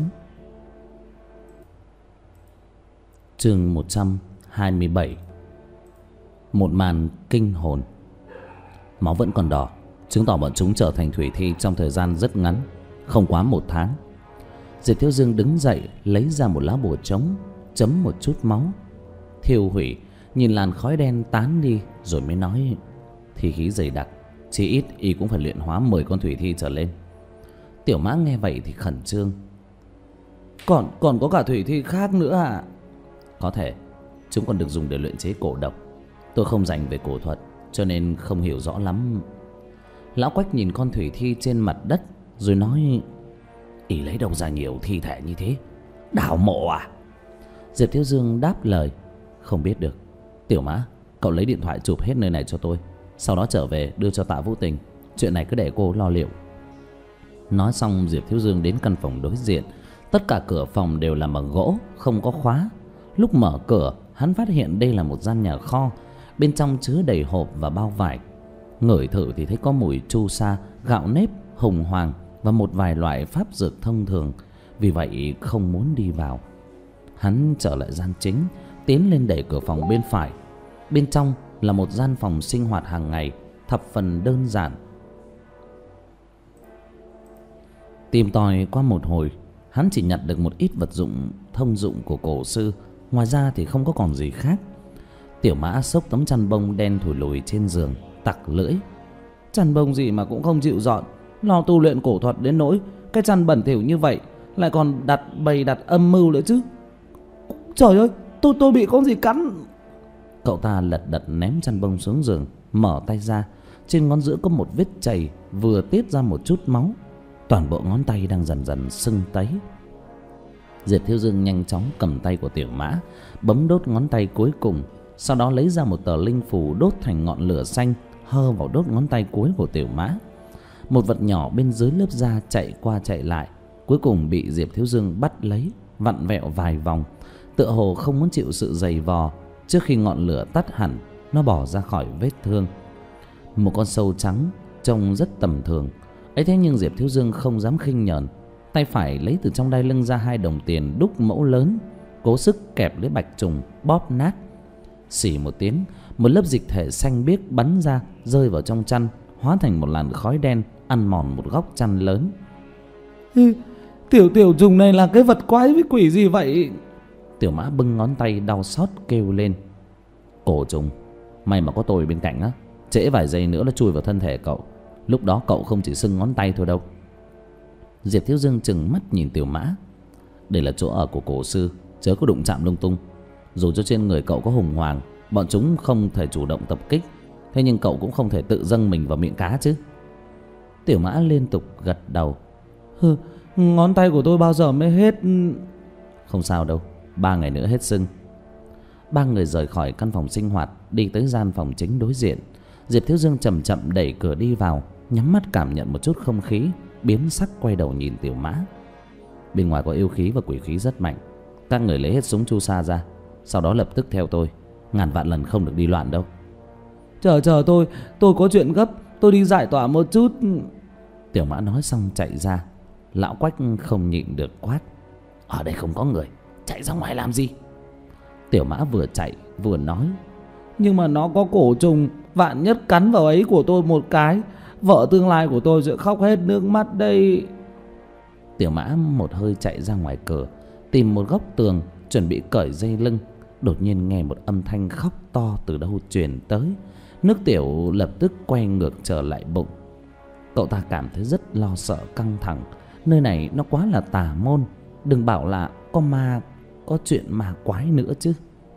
Chương một trăm hai mươi bảy. Một màn kinh hồn. Máu vẫn còn đỏ, chứng tỏ bọn chúng trở thành thủy thi trong thời gian rất ngắn, không quá một tháng. Diệp Thiếu Dương đứng dậy, lấy ra một lá bùa trống, chấm một chút máu, thiêu hủy, nhìn làn khói đen tán đi, rồi mới nói: thi khí dày đặc, chỉ ít y cũng phải luyện hóa mười con thủy thi trở lên. Tiểu Mã nghe vậy thì khẩn trương: Còn còn có cả thủy thi khác nữa à? Có thể, chúng còn được dùng để luyện chế cổ độc. Tôi không rành về cổ thuật, cho nên không hiểu rõ lắm. Lão Quách nhìn con thủy thi trên mặt đất, rồi nói: y lấy đâu ra nhiều thi thể như thế? Đào mộ à? Diệp Thiếu Dương đáp lời: không biết được. Tiểu Mã, cậu lấy điện thoại chụp hết nơi này cho tôi, sau đó trở về đưa cho Tạ Vũ Tình. Chuyện này cứ để cô lo liệu. Nói xong, Diệp Thiếu Dương đến căn phòng đối diện. Tất cả cửa phòng đều làm bằng gỗ, không có khóa. Lúc mở cửa, hắn phát hiện đây là một gian nhà kho, bên trong chứa đầy hộp và bao vải. Ngửi thử thì thấy có mùi chu sa, gạo nếp, hùng hoàng và một vài loại pháp dược thông thường, vì vậy không muốn đi vào. Hắn trở lại gian chính, tiến lên đẩy cửa phòng bên phải. Bên trong là một gian phòng sinh hoạt hàng ngày, thập phần đơn giản. Tìm tòi qua một hồi, hắn chỉ nhặt được một ít vật dụng thông dụng của cổ sư, ngoài ra thì không có còn gì khác. Tiểu Mã xốc tấm chăn bông đen thủi lùi trên giường, tặc lưỡi: chăn bông gì mà cũng không chịu dọn, lo tu luyện cổ thuật đến nỗi cái chăn bẩn thỉu như vậy lại còn đặt bày đặt âm mưu nữa chứ. Trời ơi, tôi tôi bị con gì cắn. Cậu ta lật đật ném chăn bông xuống giường, mở tay ra, trên ngón giữa có một vết chày vừa tiết ra một chút máu. Toàn bộ ngón tay đang dần dần sưng tấy. Diệp Thiếu Dương nhanh chóng cầm tay của Tiểu Mã, bấm đốt ngón tay cuối cùng, sau đó lấy ra một tờ linh phù đốt thành ngọn lửa xanh, hơ vào đốt ngón tay cuối của Tiểu Mã. Một vật nhỏ bên dưới lớp da chạy qua chạy lại, cuối cùng bị Diệp Thiếu Dương bắt lấy, vặn vẹo vài vòng, tựa hồ không muốn chịu sự giày vò. Trước khi ngọn lửa tắt hẳn, nó bỏ ra khỏi vết thương. Một con sâu trắng trông rất tầm thường ấy, thế nhưng Diệp Thiếu Dương không dám khinh nhờn, tay phải lấy từ trong đai lưng ra hai đồng tiền đúc mẫu lớn, cố sức kẹp lấy bạch trùng bóp nát. Xì một tiếng, một lớp dịch thể xanh biếc bắn ra, rơi vào trong chăn, hóa thành một làn khói đen ăn mòn một góc chăn lớn. Tiểu tiểu trùng này là cái vật quái với quỷ gì vậy? Tiểu Mã bưng ngón tay đau xót kêu lên: cổ trùng, may mà có tôi bên cạnh á, trễ vài giây nữa nó chui vào thân thể cậu, lúc đó cậu không chỉ sưng ngón tay thôi đâu. Diệp Thiếu Dương trừng mắt nhìn Tiểu Mã: đây là chỗ ở của cổ sư, chớ có đụng chạm lung tung. Dù cho trên người cậu có hùng hoàng, bọn chúng không thể chủ động tập kích, thế nhưng cậu cũng không thể tự dâng mình vào miệng cá chứ. Tiểu Mã liên tục gật đầu: hừ, ngón tay của tôi bao giờ mới hết? Không sao đâu, ba ngày nữa hết sưng. Ba người rời khỏi căn phòng sinh hoạt, đi tới gian phòng chính đối diện. Diệp Thiếu Dương chậm chậm đẩy cửa đi vào, nhắm mắt cảm nhận một chút không khí, biến sắc quay đầu nhìn Tiểu Mã. Bên ngoài có yêu khí và quỷ khí rất mạnh, các người lấy hết súng chu sa ra, sau đó lập tức theo tôi, ngàn vạn lần không được đi loạn đâu. Chờ chờ tôi, tôi có chuyện gấp, tôi đi giải tỏa một chút. Tiểu Mã nói xong chạy ra. Lão Quách không nhịn được quát: ở đây không có người, chạy ra ngoài làm gì? Tiểu Mã vừa chạy vừa nói: nhưng mà nó có cổ trùng, vạn nhất cắn vào ấy của tôi một cái, vợ tương lai của tôi sẽ khóc hết nước mắt đây. Tiểu Mã một hơi chạy ra ngoài cửa, tìm một góc tường, chuẩn bị cởi dây lưng. Đột nhiên nghe một âm thanh khóc to từ đâu truyền tới. Nước tiểu lập tức quay ngược trở lại bụng. Cậu ta cảm thấy rất lo sợ căng thẳng. Nơi này nó quá là tà môn. Đừng bảo là có ma, có chuyện ma quái nữa chứ.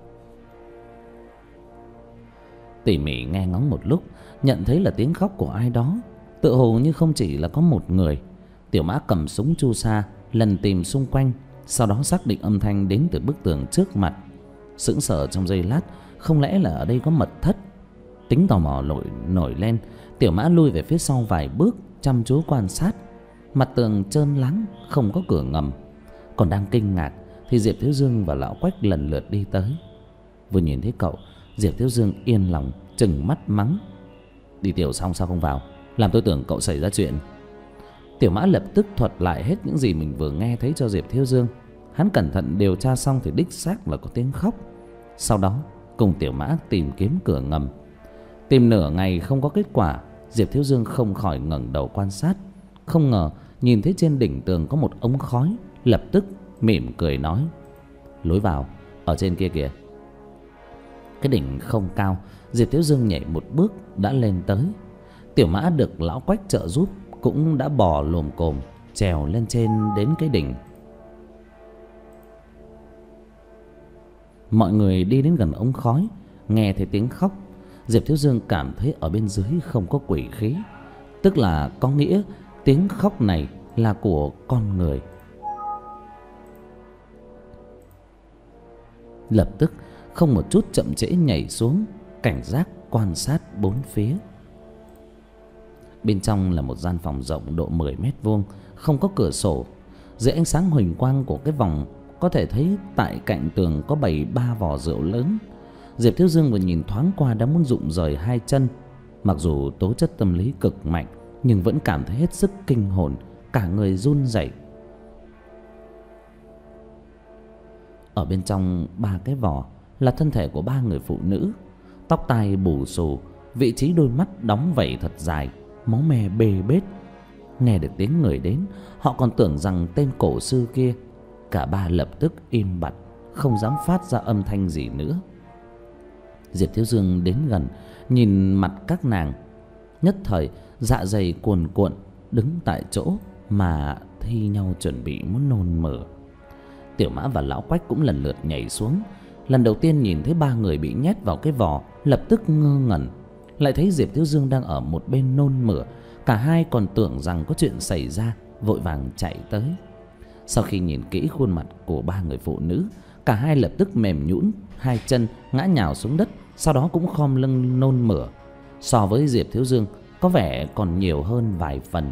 Tỉ mỉ nghe ngóng một lúc, nhận thấy là tiếng khóc của ai đó, tựa hồ như không chỉ là có một người. Tiểu Mã cầm súng chu sa lần tìm xung quanh, sau đó xác định âm thanh đến từ bức tường trước mặt. Sững sờ trong giây lát, không lẽ là ở đây có mật thất? Tính tò mò nổi nổi lên, Tiểu Mã lui về phía sau vài bước, chăm chú quan sát. Mặt tường trơn láng, không có cửa ngầm. Còn đang kinh ngạc thì Diệp Thiếu Dương và Lão Quách lần lượt đi tới. Vừa nhìn thấy cậu, Diệp Thiếu Dương yên lòng trừng mắt mắng: đi tiểu xong sao không vào, làm tôi tưởng cậu xảy ra chuyện. Tiểu Mã lập tức thuật lại hết những gì mình vừa nghe thấy cho Diệp Thiếu Dương. Hắn cẩn thận điều tra xong thì đích xác là có tiếng khóc. Sau đó cùng Tiểu Mã tìm kiếm cửa ngầm. Tìm nửa ngày không có kết quả, Diệp Thiếu Dương không khỏi ngẩng đầu quan sát. Không ngờ nhìn thấy trên đỉnh tường có một ống khói, lập tức mỉm cười nói: lối vào ở trên kia kìa. Cái đỉnh không cao, Diệp Thiếu Dương nhảy một bước đã lên tới. Tiểu Mã được Lão Quách trợ giúp cũng đã bò lồm cồm trèo lên trên đến cái đỉnh. Mọi người đi đến gần ống khói, nghe thấy tiếng khóc. Diệp Thiếu Dương cảm thấy ở bên dưới không có quỷ khí, tức là có nghĩa tiếng khóc này là của con người. Lập tức không một chút chậm trễ nhảy xuống, cảnh giác quan sát bốn phía. Bên trong là một gian phòng rộng độ mười mét vuông, không có cửa sổ. Dưới ánh sáng huỳnh quang của cái vòng, có thể thấy tại cạnh tường có bày ba vò rượu lớn. Diệp Thiếu Dương vừa nhìn thoáng qua đã muốn rụng rời hai chân. Mặc dù tố chất tâm lý cực mạnh, nhưng vẫn cảm thấy hết sức kinh hồn, cả người run rẩy. Ở bên trong ba cái vò là thân thể của ba người phụ nữ, tóc tai bù xù, vị trí đôi mắt đóng vảy thật dài, máu me bê bết. Nghe được tiếng người đến, họ còn tưởng rằng tên cổ sư kia. Cả ba lập tức im bặt, không dám phát ra âm thanh gì nữa. Diệp Thiếu Dương đến gần, nhìn mặt các nàng, nhất thời dạ dày cuồn cuộn, đứng tại chỗ mà thi nhau chuẩn bị muốn nôn mửa. Tiểu Mã và Lão Quách cũng lần lượt nhảy xuống. Lần đầu tiên nhìn thấy ba người bị nhét vào cái vò, lập tức ngơ ngẩn. Lại thấy Diệp Thiếu Dương đang ở một bên nôn mửa, cả hai còn tưởng rằng có chuyện xảy ra, vội vàng chạy tới. Sau khi nhìn kỹ khuôn mặt của ba người phụ nữ, cả hai lập tức mềm nhũn, hai chân ngã nhào xuống đất, sau đó cũng khom lưng nôn mửa. So với Diệp Thiếu Dương, có vẻ còn nhiều hơn vài phần.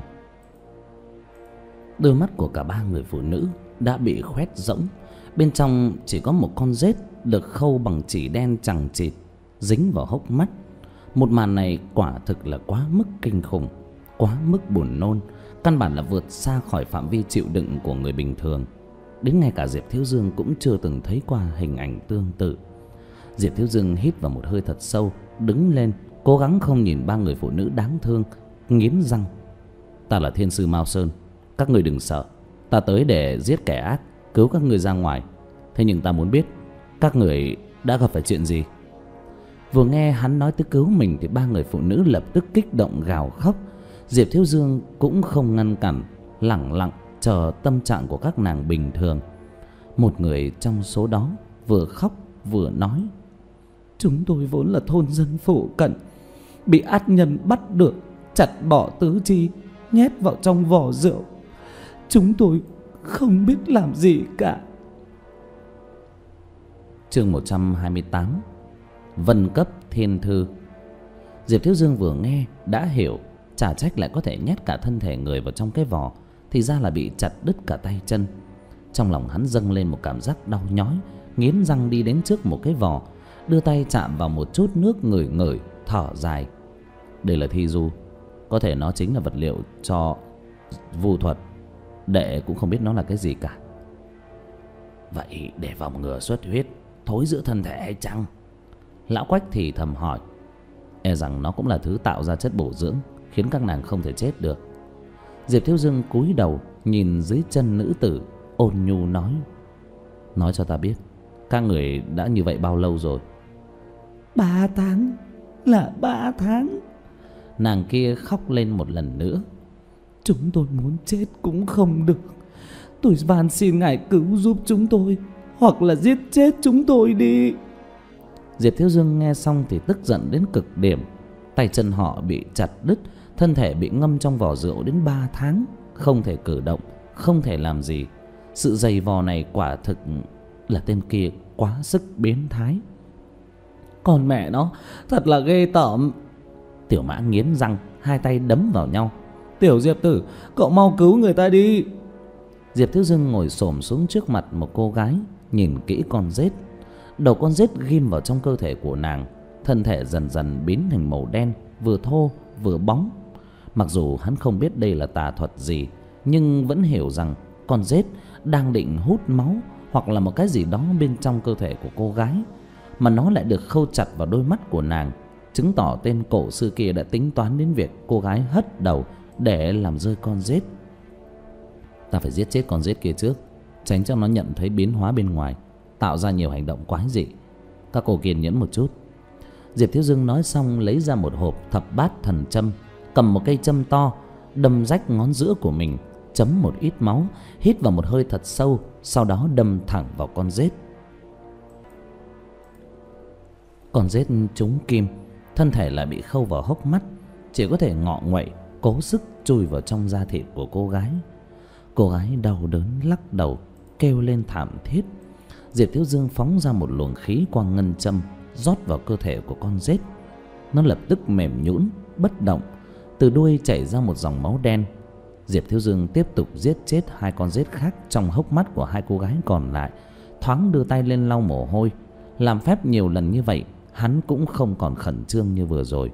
Đôi mắt của cả ba người phụ nữ đã bị khoét rỗng, bên trong chỉ có một con rết được khâu bằng chỉ đen chằng chịt dính vào hốc mắt. Một màn này quả thực là quá mức kinh khủng, quá mức buồn nôn, căn bản là vượt xa khỏi phạm vi chịu đựng của người bình thường. Đến ngay cả Diệp Thiếu Dương cũng chưa từng thấy qua hình ảnh tương tự. Diệp Thiếu Dương hít vào một hơi thật sâu, đứng lên, cố gắng không nhìn ba người phụ nữ đáng thương, nghiến răng: ta là thiên sư Mao Sơn, các người đừng sợ, ta tới để giết kẻ ác, cứu các người ra ngoài. Thế nhưng ta muốn biết các người đã gặp phải chuyện gì. Vừa nghe hắn nói tới cứu mình thì ba người phụ nữ lập tức kích động gào khóc. Diệp Thiếu Dương cũng không ngăn cản, lẳng lặng chờ tâm trạng của các nàng bình thường. Một người trong số đó vừa khóc vừa nói: chúng tôi vốn là thôn dân phụ cận, bị ác nhân bắt được, chặt bỏ tứ chi, nhét vào trong vò rượu. Chúng tôi không biết làm gì cả. Chương một trăm hai mươi tám, Vân cấp thiên thư. Diệp Thiếu Dương vừa nghe đã hiểu, chả trách lại có thể nhét cả thân thể người vào trong cái vò, thì ra là bị chặt đứt cả tay chân. Trong lòng hắn dâng lên một cảm giác đau nhói, nghiến răng đi đến trước một cái vò, đưa tay chạm vào một chút nước ngửi ngửi, thở dài. Đây là thi du, có thể nó chính là vật liệu cho vu thuật, đệ cũng không biết nó là cái gì cả. Vậy để phòng ngừa xuất huyết thối giữa thân thể hay chăng? Lão Quách thì thầm hỏi. E rằng nó cũng là thứ tạo ra chất bổ dưỡng, khiến các nàng không thể chết được. Diệp Thiếu Dương cúi đầu nhìn dưới chân nữ tử, ôn nhu nói: nói cho ta biết, các người đã như vậy bao lâu rồi? Ba tháng, là ba tháng. Nàng kia khóc lên một lần nữa, Chúng tôi muốn chết cũng không được. Tôi van xin ngài cứu giúp chúng tôi, hoặc là giết chết chúng tôi đi. Diệp Thiếu Dương nghe xong thì tức giận đến cực điểm. Tay chân họ bị chặt đứt, thân thể bị ngâm trong vò rượu đến ba tháng, không thể cử động, không thể làm gì. Sự dày vò này quả thực là tên kia quá sức biến thái. Còn mẹ nó, thật là ghê tởm. Tiểu Mã nghiến răng, hai tay đấm vào nhau. Tiểu Diệp Tử, cậu mau cứu người ta đi. Diệp Thiếu Dương ngồi xổm xuống trước mặt một cô gái, nhìn kỹ con rết. Đầu con rết ghim vào trong cơ thể của nàng, thân thể dần dần biến thành màu đen, vừa thô vừa bóng. Mặc dù hắn không biết đây là tà thuật gì, nhưng vẫn hiểu rằng con rết đang định hút máu hoặc là một cái gì đó bên trong cơ thể của cô gái, mà nó lại được khâu chặt vào đôi mắt của nàng, chứng tỏ tên cổ sư kia đã tính toán đến việc cô gái hất đầu để làm rơi con rết. Ta phải giết chết con rết kia trước, tránh cho nó nhận thấy biến hóa bên ngoài, tạo ra nhiều hành động quái dị. Các cô kiên nhẫn một chút. Diệp Thiếu Dương nói xong lấy ra một hộp thập bát thần châm, cầm một cây châm to, đâm rách ngón giữa của mình, chấm một ít máu, hít vào một hơi thật sâu, sau đó đâm thẳng vào con rết. Con rết trúng kim, thân thể lại bị khâu vào hốc mắt, chỉ có thể ngọ nguậy cố sức chui vào trong da thịt của cô gái. Cô gái đau đớn lắc đầu, kêu lên thảm thiết. Diệp Thiếu Dương phóng ra một luồng khí quang ngân châm, rót vào cơ thể của con rết. Nó lập tức mềm nhũn, bất động, từ đuôi chảy ra một dòng máu đen. Diệp Thiếu Dương tiếp tục giết chết hai con rết khác trong hốc mắt của hai cô gái còn lại, thoáng đưa tay lên lau mồ hôi. Làm phép nhiều lần như vậy, hắn cũng không còn khẩn trương như vừa rồi.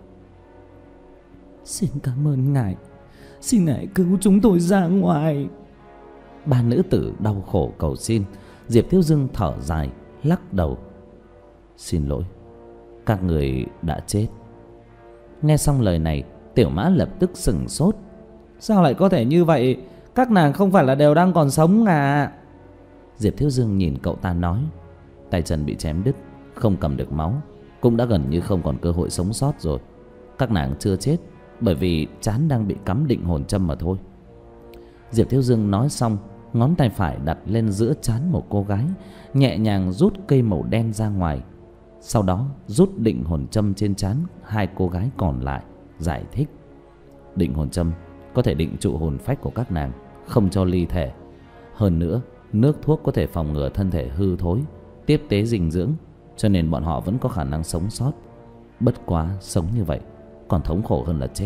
Xin cảm ơn ngài, xin ngài cứu chúng tôi ra ngoài. Ba nữ tử đau khổ cầu xin. Diệp Thiếu Dương thở dài, lắc đầu. Xin lỗi, các người đã chết. Nghe xong lời này, Tiểu Mã lập tức sửng sốt. Sao lại có thể như vậy? Các nàng không phải là đều đang còn sống à? Diệp Thiếu Dương nhìn cậu ta nói. Tay chân bị chém đứt, không cầm được máu, cũng đã gần như không còn cơ hội sống sót rồi. Các nàng chưa chết, bởi vì trán đang bị cắm định hồn châm mà thôi. Diệp Thiếu Dương nói xong, ngón tay phải đặt lên giữa trán một cô gái, nhẹ nhàng rút cây màu đen ra ngoài. Sau đó rút định hồn châm trên trán hai cô gái còn lại, giải thích. Định hồn châm có thể định trụ hồn phách của các nàng, không cho ly thể. Hơn nữa, nước thuốc có thể phòng ngừa thân thể hư thối, tiếp tế dinh dưỡng, cho nên bọn họ vẫn có khả năng sống sót. Bất quá sống như vậy còn thống khổ hơn là chết.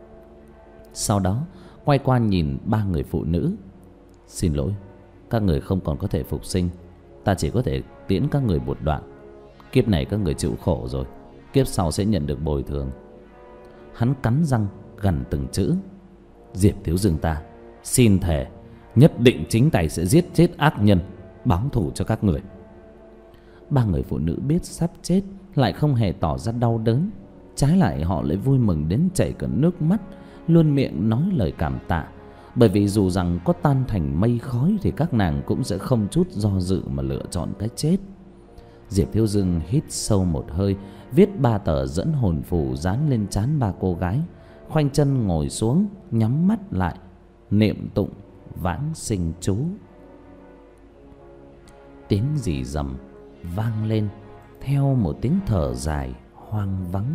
Sau đó quay qua nhìn ba người phụ nữ. Xin lỗi, các người không còn có thể phục sinh, ta chỉ có thể tiễn các người một đoạn. Kiếp này các người chịu khổ rồi, kiếp sau sẽ nhận được bồi thường. Hắn cắn răng gằn từng chữ. Diệp Thiếu Dương ta xin thề nhất định chính tay sẽ giết chết ác nhân, báo thù cho các người. Ba người phụ nữ biết sắp chết lại không hề tỏ ra đau đớn, trái lại họ lại vui mừng đến chảy cả nước mắt, luôn miệng nói lời cảm tạ. Bởi vì dù rằng có tan thành mây khói thì các nàng cũng sẽ không chút do dự mà lựa chọn cái chết. Diệp Thiếu Dương hít sâu một hơi, viết ba tờ dẫn hồn phù dán lên trán ba cô gái, khoanh chân ngồi xuống, nhắm mắt lại, niệm tụng vãng sinh chú. Tiếng rì rầm vang lên theo một tiếng thở dài hoang vắng.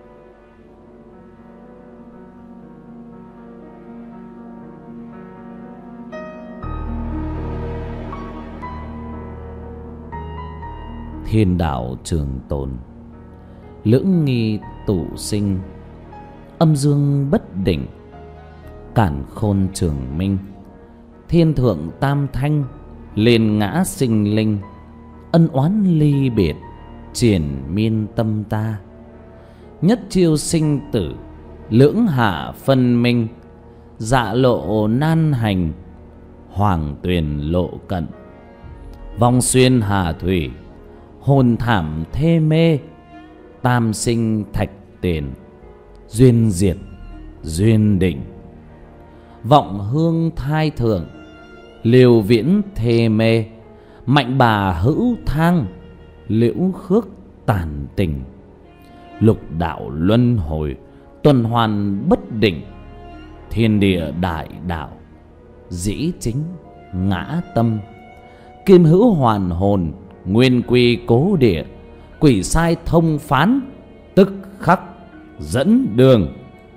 Thiên đạo trường tồn, lưỡng nghi tụ sinh, âm dương bất định, cản khôn trường minh. Thiên thượng tam thanh, liền ngã sinh linh, ân oán ly biệt, triền miên tâm ta. Nhất chiêu sinh tử, lưỡng hạ phân minh, dạ lộ nan hành, hoàng tuyền lộ cận. Vong xuyên hà thủy, hồn thảm thê mê, tam sinh thạch tiền, duyên diệt duyên định. Vọng hương thai thượng, liều viễn thê mê, mạnh bà hữu thang, liễu khước tàn tình. Lục đạo luân hồi, tuần hoàn bất định, Thiên địa đại đạo, dĩ chính ngã tâm. Kim hữu hoàn hồn, nguyên quy cố địa. Quỷ sai thông phán, tức khắc dẫn đường.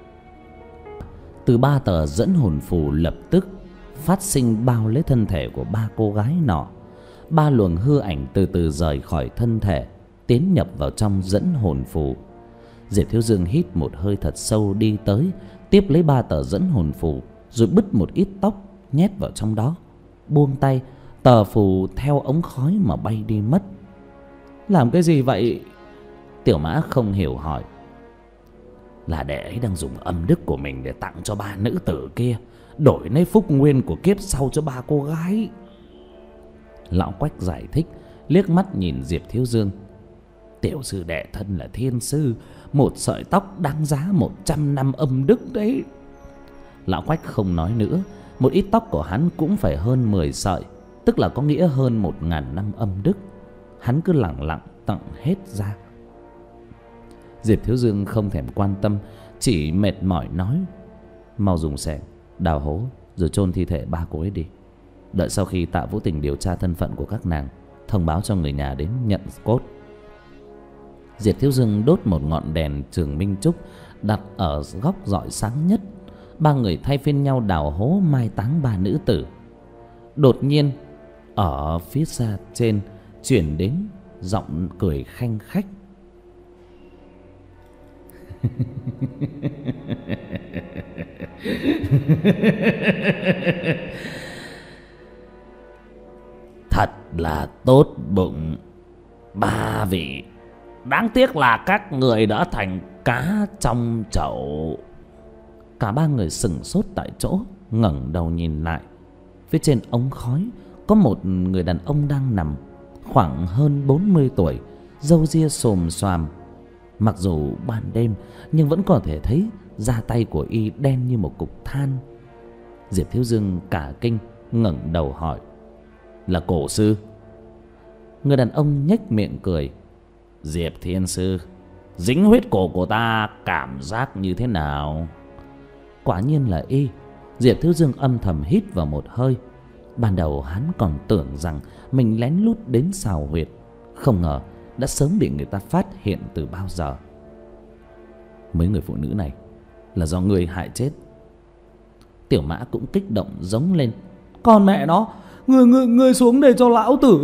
Từ ba tờ dẫn hồn phù lập tức phát sinh bao lấy thân thể của ba cô gái nọ. Ba luồng hư ảnh từ từ rời khỏi thân thể, tiến nhập vào trong dẫn hồn phù. Diệp Thiếu Dương hít một hơi thật sâu đi tới, tiếp lấy ba tờ dẫn hồn phù, rồi bứt một ít tóc nhét vào trong đó, buông tay, tờ phù theo ống khói mà bay đi mất. Làm cái gì vậy? Tiểu Mã không hiểu hỏi. Là đệ ấy đang dùng âm đức của mình để tặng cho ba nữ tử kia, đổi lấy phúc nguyên của kiếp sau cho ba cô gái. Lão Quách giải thích, liếc mắt nhìn Diệp Thiếu Dương. Tiểu sư đệ thân là thiên sư, một sợi tóc đáng giá một trăm năm âm đức đấy. Lão Quách không nói nữa. Một ít tóc của hắn cũng phải hơn mười sợi, tức là có nghĩa hơn một ngàn năm âm đức. Hắn cứ lặng lặng tặng hết ra. Diệp Thiếu Dương không thèm quan tâm, chỉ mệt mỏi nói: mau dùng xẻng đào hố rồi chôn thi thể ba cô ấy đi. Đợi sau khi Tạ Vũ Tình điều tra thân phận của các nàng, thông báo cho người nhà đến nhận cốt. Diệp Thiếu Dương đốt một ngọn đèn trường minh trúc đặt ở góc rọi sáng nhất. Ba người thay phiên nhau đào hố mai táng ba nữ tử. Đột nhiên ở phía xa trên chuyển đến giọng cười khanh khách. Thật là tốt bụng ba vị. Đáng tiếc là các người đã thành cá trong chậu. Cả ba người sững sốt tại chỗ, ngẩng đầu nhìn lại. Phía trên ống khói có một người đàn ông đang nằm, khoảng hơn bốn mươi tuổi, râu ria xồm xoàm. Mặc dù ban đêm nhưng vẫn có thể thấy da tay của y đen như một cục than. Diệp Thiếu Dương cả kinh, ngẩng đầu hỏi: là cổ sư? Người đàn ông nhếch miệng cười: Diệp Thiên Sư, dính huyết cổ của ta cảm giác như thế nào? Quả nhiên là y. Diệp Thiếu Dương âm thầm hít vào một hơi. Ban đầu hắn còn tưởng rằng mình lén lút đến xào huyệt, không ngờ đã sớm bị người ta phát hiện từ bao giờ. Mấy người phụ nữ này là do người hại chết. Tiểu Mã cũng kích động giống lên: con mẹ nó, người người người xuống để cho lão tử.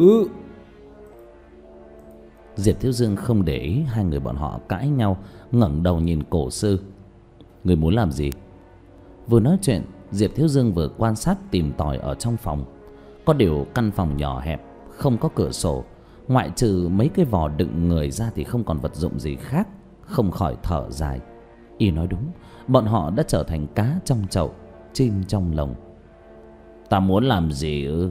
Diệp Thiếu Dương không để ý hai người bọn họ cãi nhau, ngẩng đầu nhìn cổ sư: người muốn làm gì? Vừa nói chuyện, Diệp Thiếu Dương vừa quan sát tìm tòi ở trong phòng. Có điều căn phòng nhỏ hẹp, không có cửa sổ, ngoại trừ mấy cái vò đựng người ra thì không còn vật dụng gì khác. Không khỏi thở dài. Y nói đúng, bọn họ đã trở thành cá trong chậu, chim trong lồng. Ta muốn làm gì ư?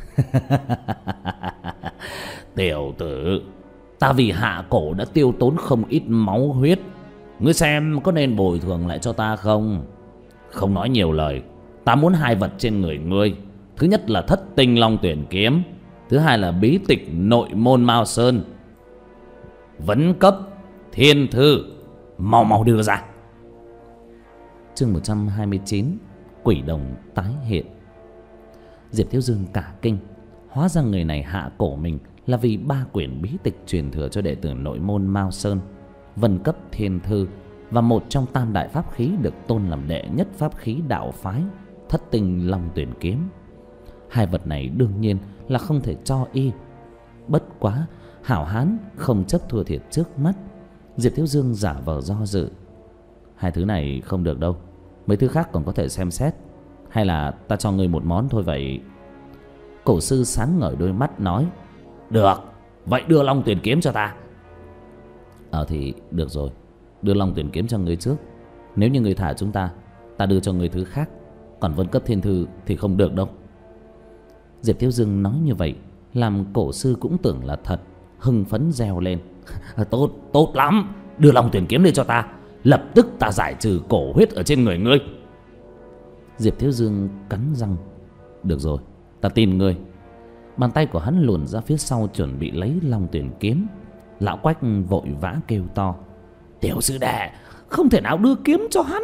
Tiểu tử, ta vì hạ cổ đã tiêu tốn không ít máu huyết, ngươi xem có nên bồi thường lại cho ta không? Không nói nhiều lời, ta muốn hai vật trên người ngươi. Thứ nhất là thất tinh long tuyển kiếm, thứ hai là bí tịch nội môn Mao Sơn. Vấn cấp thiên thư, mau mau đưa ra. Chương một trăm hai mươi chín, quỷ đồng tái hiện. Diệp Thiếu Dương cả kinh. Hóa ra người này hạ cổ mình là vì ba quyển bí tịch truyền thừa cho đệ tử nội môn Mao Sơn, Vân cấp thiên thư và một trong tam đại pháp khí được tôn làm đệ nhất pháp khí đạo phái, thất tinh long tuyển kiếm. Hai vật này đương nhiên là không thể cho y. Bất quá hảo hán không chấp thua thiệt trước mắt. Diệp Thiếu Dương giả vờ do dự: hai thứ này không được đâu, mấy thứ khác còn có thể xem xét. Hay là ta cho ngươi một món thôi vậy? Cổ sư sáng ngời đôi mắt nói: được, vậy đưa long tuyển kiếm cho ta. Ờ thì được rồi, đưa long tuyển kiếm cho ngươi trước. Nếu như ngươi thả chúng ta, ta đưa cho ngươi thứ khác. Còn vân cấp thiên thư thì không được đâu. Diệp Thiếu Dương nói như vậy làm cổ sư cũng tưởng là thật, hưng phấn reo lên: tốt, tốt lắm, đưa long tuyển kiếm lên cho ta, lập tức ta giải trừ cổ huyết ở trên người ngươi. Diệp Thiếu Dương cắn răng: được rồi, ta tin ngươi. Bàn tay của hắn luồn ra phía sau chuẩn bị lấy long tuyển kiếm. Lão Quách vội vã kêu to: tiểu sư đệ, không thể nào đưa kiếm cho hắn,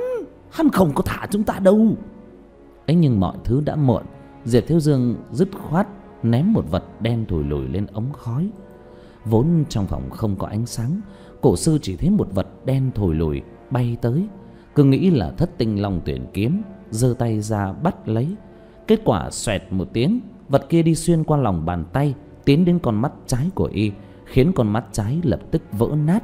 Hắn không có thả chúng ta đâu. Ấy nhưng mọi thứ đã muộn. Diệp Thiếu Dương dứt khoát ném một vật đen thùi lùi lên ống khói. Vốn trong phòng không có ánh sáng, cổ sư chỉ thấy một vật đen thùi lùi bay tới, cứ nghĩ là thất tinh long tuyển kiếm, giơ tay ra bắt lấy. Kết quả xoẹt một tiếng, vật kia đi xuyên qua lòng bàn tay, tiến đến con mắt trái của y, khiến con mắt trái lập tức vỡ nát.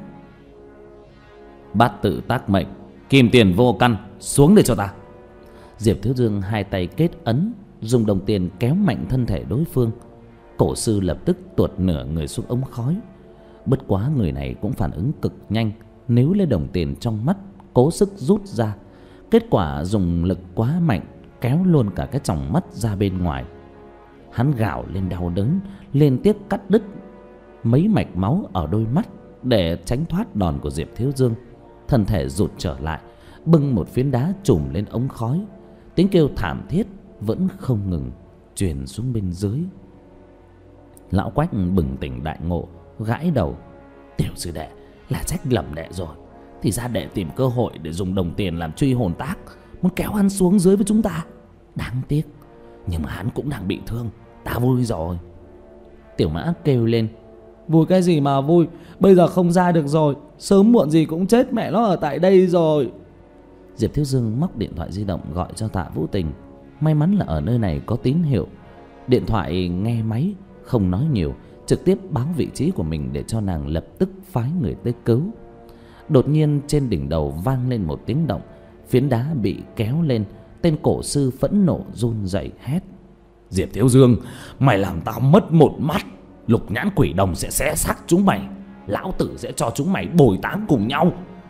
Bát tự tác mệnh, kim tiền vô căn, xuống đây cho ta. Diệp Thiếu Dương hai tay kết ấn, dùng đồng tiền kéo mạnh thân thể đối phương. Cổ sư lập tức tuột nửa người xuống ống khói. Bất quá người này cũng phản ứng cực nhanh, níu lấy đồng tiền trong mắt, cố sức rút ra. Kết quả dùng lực quá mạnh, kéo luôn cả cái tròng mắt ra bên ngoài. Hắn gào lên đau đớn, liên tiếp cắt đứt mấy mạch máu ở đôi mắt để tránh thoát đòn của Diệp Thiếu Dương. Thân thể rụt trở lại, bưng một phiến đá trùm lên ống khói. Tiếng kêu thảm thiết vẫn không ngừng truyền xuống bên dưới. Lão Quách bừng tỉnh đại ngộ, gãi đầu. Tiểu sư đệ, là trách lầm đệ rồi. Thì ra đệ tìm cơ hội để dùng đồng tiền làm truy hồn tác, muốn kéo hắn xuống dưới với chúng ta. Đáng tiếc, nhưng mà hắn cũng đang bị thương. Ta vui rồi. Tiểu Mã kêu lên. Vui cái gì mà vui, bây giờ không ra được rồi, sớm muộn gì cũng chết mẹ nó ở tại đây rồi. Diệp Thiếu Dương móc điện thoại di động gọi cho Tạ Vũ Tình. May mắn là ở nơi này có tín hiệu. Điện thoại nghe máy, không nói nhiều, trực tiếp báo vị trí của mình để cho nàng lập tức phái người tới cứu. Đột nhiên trên đỉnh đầu vang lên một tiếng động, phiến đá bị kéo lên. Tên cổ sư phẫn nộ run rẩy hét. Diệp Thiếu Dương, mày làm tao mất một mắt, lục nhãn quỷ đồng sẽ xé xác chúng mày. Lão tử sẽ cho chúng mày bồi táng cùng nhau.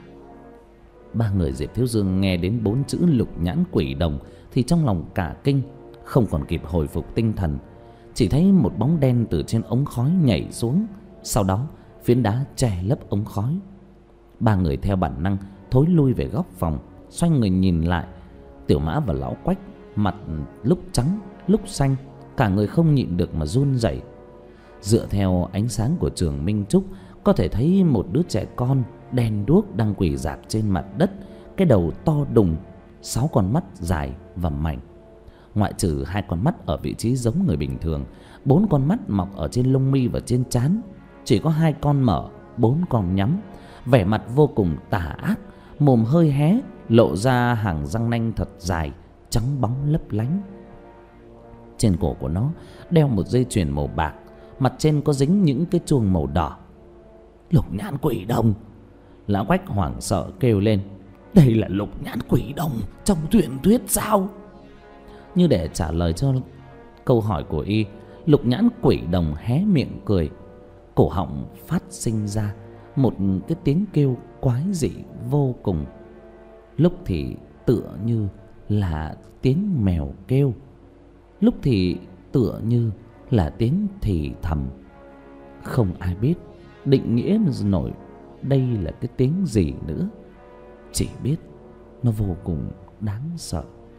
Ba người Diệp Thiếu Dương nghe đến bốn chữ lục nhãn quỷ đồng thì trong lòng cả kinh, không còn kịp hồi phục tinh thần. Chỉ thấy một bóng đen từ trên ống khói nhảy xuống, sau đó phiến đá che lấp ống khói. Ba người theo bản năng thối lui về góc phòng, xoay người nhìn lại. Tiểu Mã và Lão Quách mặt lúc trắng lúc xanh, cả người không nhịn được mà run rẩy. Dựa theo ánh sáng của Trường Minh Trúc, có thể thấy một đứa trẻ con đen đuốc đang quỳ rạp trên mặt đất, cái đầu to đùng, sáu con mắt dài và mảnh. Ngoại trừ hai con mắt ở vị trí giống người bình thường, bốn con mắt mọc ở trên lông mi và trên trán. Chỉ có hai con mở, bốn con nhắm, vẻ mặt vô cùng tà ác, mồm hơi hé, lộ ra hàng răng nanh thật dài, trắng bóng lấp lánh. Trên cổ của nó đeo một dây chuyền màu bạc, mặt trên có dính những cái chuông màu đỏ. Lục nhãn quỷ đồng! Lão Quách hoảng sợ kêu lên. Đây là lục nhãn quỷ đồng trong truyền thuyết sao? Như để trả lời cho câu hỏi của y, lục nhãn quỷ đồng hé miệng cười. Cổ họng phát sinh ra một cái tiếng kêu quái dị vô cùng. Lúc thì tựa như là tiếng mèo kêu, lúc thì tựa như là tiếng thì thầm. Không ai biết định nghĩa nổi đây là cái tiếng gì nữa, chỉ biết nó vô cùng đáng sợ.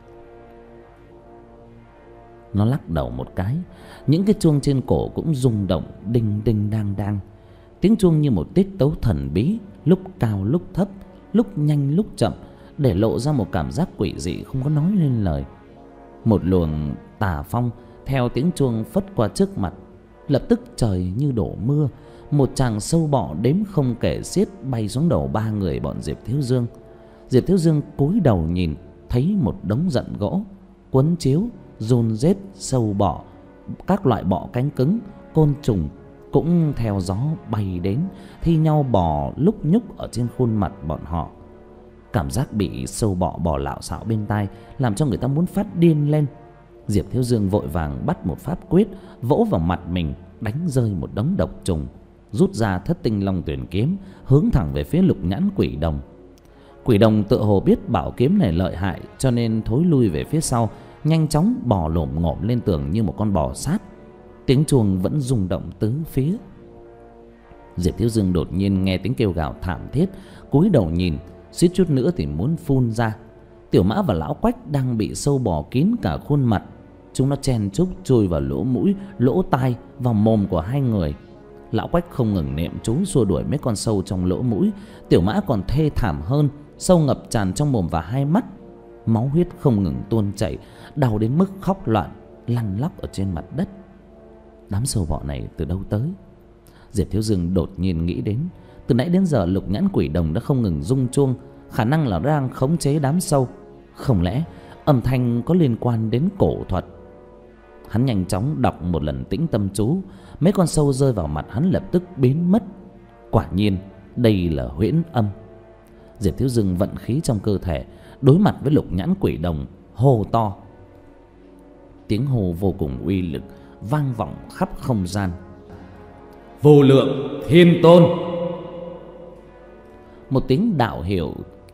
Nó lắc đầu một cái, những cái chuông trên cổ cũng rung động đinh đinh đang đang. Tiếng chuông như một tiết tấu thần bí, lúc cao lúc thấp, lúc nhanh lúc chậm, để lộ ra một cảm giác quỷ dị không có nói lên lời. Một luồng tà phong theo tiếng chuông phất qua trước mặt. Lập tức trời như đổ mưa, một tràng sâu bọ đếm không kể xiết bay xuống đầu ba người bọn Diệp Thiếu Dương. Diệp Thiếu Dương cúi đầu nhìn, thấy một đống giận gỗ, quấn chiếu, run rết, sâu bọ, các loại bọ cánh cứng, côn trùng cũng theo gió bay đến, thi nhau bò lúc nhúc ở trên khuôn mặt bọn họ. Cảm giác bị sâu bọ bò lạo xạo bên tai làm cho người ta muốn phát điên lên. Diệp Thiếu Dương vội vàng bắt một pháp quyết, vỗ vào mặt mình, đánh rơi một đống độc trùng, rút ra thất tinh long tuyển kiếm, hướng thẳng về phía lục nhãn quỷ đồng. Quỷ đồng tựa hồ biết bảo kiếm này lợi hại, cho nên thối lui về phía sau, nhanh chóng bò lổm ngổm lên tường như một con bò sát. Tiếng chuông vẫn rung động tứ phía. Diệp Thiếu Dương đột nhiên nghe tiếng kêu gào thảm thiết, cúi đầu nhìn, suýt chút nữa thì muốn phun ra. Tiểu Mã và Lão Quách đang bị sâu bò kín cả khuôn mặt. Chúng nó chen chúc chui vào lỗ mũi, lỗ tai, vào mồm của hai người. Lão Quách không ngừng niệm chú xua đuổi mấy con sâu trong lỗ mũi. Tiểu Mã còn thê thảm hơn, sâu ngập tràn trong mồm và hai mắt, máu huyết không ngừng tuôn chảy, đau đến mức khóc loạn, lăn lóc ở trên mặt đất. Đám sâu bọ này từ đâu tới? Diệp Thiếu Dương đột nhiên nghĩ đến, từ nãy đến giờ Lục Nhãn Quỷ Đồng đã không ngừng rung chuông, khả năng là đang khống chế đám sâu. Không lẽ âm thanh có liên quan đến cổ thuật? Hắn nhanh chóng đọc một lần tĩnh tâm chú, mấy con sâu rơi vào mặt hắn lập tức biến mất. Quả nhiên đây là huyễn âm. Diệp Thiếu Dương vận khí trong cơ thể, đối mặt với Lục Nhãn Quỷ Đồng, hô to. Tiếng hô vô cùng uy lực, vang vọng khắp không gian. Vô lượng thiên tôn. Một tiếng đạo hiệu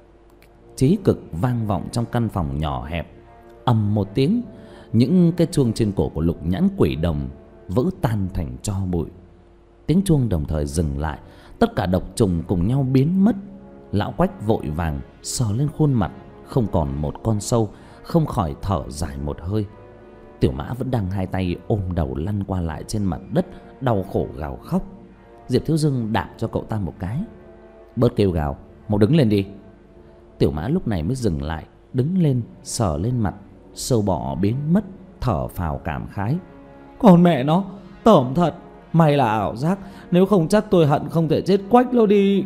chí cực vang vọng trong căn phòng nhỏ hẹp. Ầm một tiếng, những cái chuông trên cổ của Lục Nhãn Quỷ Đồng vỡ tan thành tro bụi. Tiếng chuông đồng thời dừng lại, tất cả độc trùng cùng nhau biến mất. Lão Quách vội vàng sờ lên khuôn mặt, không còn một con sâu, không khỏi thở dài một hơi. Tiểu Mã vẫn đang hai tay ôm đầu lăn qua lại trên mặt đất, đau khổ gào khóc. Diệp Thiếu Dương đạp cho cậu ta một cái. Bớt kêu gào, mau đứng lên đi. Tiểu Mã lúc này mới dừng lại, đứng lên sờ lên mặt. Sâu bọ biến mất, thở phào cảm khái. Còn mẹ nó, tởm thật. May là ảo giác, nếu không chắc tôi hận không thể chết quách lâu đi.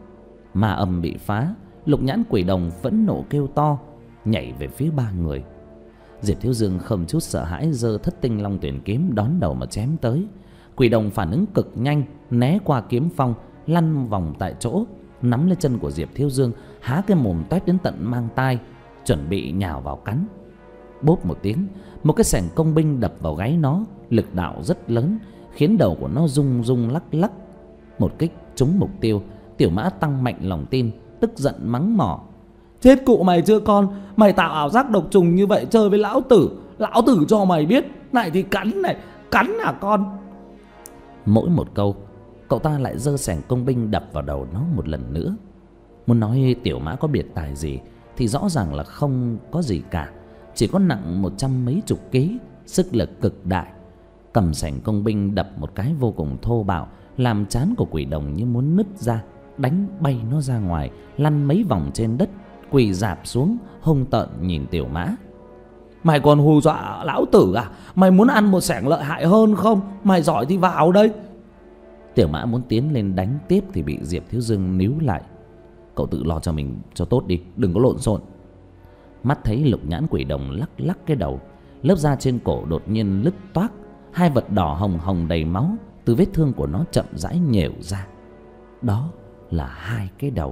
Ma âm bị phá, Lục Nhãn Quỷ Đồng phẫn nộ kêu to, nhảy về phía ba người. Diệp Thiếu Dương không chút sợ hãi giơ Thất Tinh Long Tuyển kiếm đón đầu mà chém tới. Quỷ Đồng phản ứng cực nhanh, né qua kiếm phong, lăn vòng tại chỗ, nắm lấy chân của Diệp Thiếu Dương, há cái mồm toét đến tận mang tai, chuẩn bị nhào vào cắn. Bốp một tiếng, một cái xẻng công binh đập vào gáy nó, lực đạo rất lớn, khiến đầu của nó rung rung lắc lắc. Một kích trúng mục tiêu, Tiểu Mã tăng mạnh lòng tin, tức giận mắng mỏ. Chết cụ mày chưa con, mày tạo ảo giác độc trùng như vậy chơi với lão tử, lão tử cho mày biết, này thì cắn này, cắn à con. Mỗi một câu, cậu ta lại giơ xẻng công binh đập vào đầu nó một lần nữa. Muốn nói Tiểu Mã có biệt tài gì thì rõ ràng là không có gì cả, chỉ có nặng một trăm mấy chục ký, sức lực cực đại. Cầm xẻng công binh đập một cái vô cùng thô bạo, làm trán của Quỷ Đồng như muốn nứt ra, đánh bay nó ra ngoài, lăn mấy vòng trên đất, quỳ rạp xuống hung tợn nhìn Tiểu Mã. Mày còn hù dọa lão tử à? Mày muốn ăn một xẻng lợi hại hơn không? Mày giỏi thì vào đây. Tiểu Mã muốn tiến lên đánh tiếp thì bị Diệp Thiếu Dương níu lại. Cậu tự lo cho mình cho tốt đi, đừng có lộn xộn. Mắt thấy Lục Nhãn Quỷ Đồng lắc lắc cái đầu, lớp da trên cổ đột nhiên lứt toác, hai vật đỏ hồng hồng đầy máu từ vết thương của nó chậm rãi nhểu ra. Đó là hai cái đầu.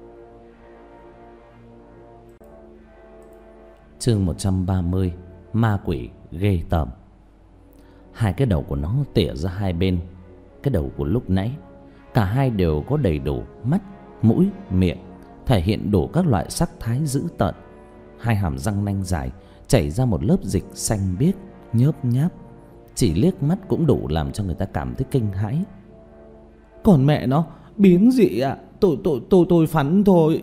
Chương một trăm ba mươi. Ma quỷ ghê tởm. Hai cái đầu của nó tỉa ra hai bên cái đầu của lúc nãy. Cả hai đều có đầy đủ mắt, mũi, miệng, thể hiện đủ các loại sắc thái dữ tợn. Hai hàm răng nanh dài chảy ra một lớp dịch xanh biếc nhớp nháp, chỉ liếc mắt cũng đủ làm cho người ta cảm thấy kinh hãi. Còn mẹ nó, biến dị ạ, à? Tôi tôi tôi tôi phắn thôi.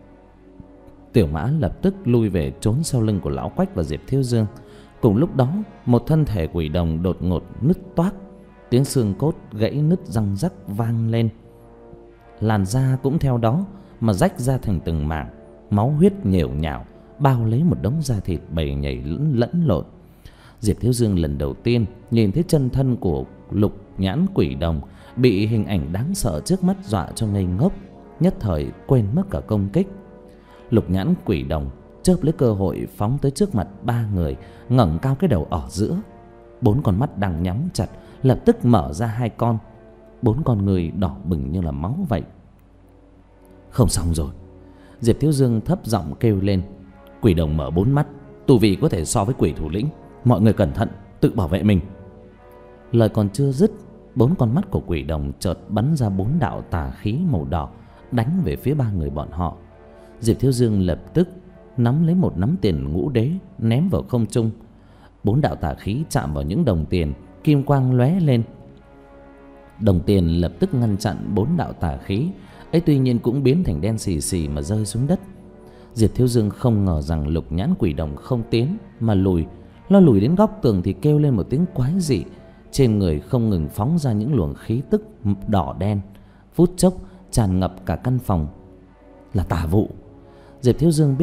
Tiểu Mã lập tức lui về trốn sau lưng của lão Quách và Diệp Thiếu Dương. Cùng lúc đó, một thân thể Quỷ Đồng đột ngột nứt toác, tiếng xương cốt gãy nứt răng rắc vang lên. Làn da cũng theo đó mà rách ra thành từng mảng, máu huyết nhểu nhảo bao lấy một đống da thịt bầy nhảy lẫn, lẫn lộn. Diệp Thiếu Dương lần đầu tiên nhìn thấy chân thân của Lục Nhãn Quỷ Đồng, bị hình ảnh đáng sợ trước mắt dọa cho ngây ngốc, nhất thời quên mất cả công kích. Lục Nhãn Quỷ Đồng chớp lấy cơ hội phóng tới trước mặt ba người, ngẩng cao cái đầu ở giữa. Bốn con mắt đang nhắm chặt lập tức mở ra hai con, bốn con người đỏ bừng như là máu vậy. Không xong rồi, Diệp Thiếu Dương thấp giọng kêu lên. Quỷ Đồng mở bốn mắt, tu vi có thể so với quỷ thủ lĩnh, mọi người cẩn thận, tự bảo vệ mình. Lời còn chưa dứt, bốn con mắt của Quỷ Đồng chợt bắn ra bốn đạo tà khí màu đỏ, đánh về phía ba người bọn họ. Diệp Thiếu Dương lập tức nắm lấy một nắm tiền ngũ đế ném vào không trung. Bốn đạo tà khí chạm vào những đồng tiền, kim quang lóe lên. Đồng tiền lập tức ngăn chặn bốn đạo tà khí ấy, tuy nhiên cũng biến thành đen xì xì mà rơi xuống đất. Diệp Thiếu Dương không ngờ rằng Lục Nhãn Quỷ Đồng không tiến mà lùi. Nó lùi đến góc tường thì kêu lên một tiếng quái dị, trên người không ngừng phóng ra những luồng khí tức đỏ đen, phút chốc tràn ngập cả căn phòng. Là tà vụ. Diệp Thiếu Dương biết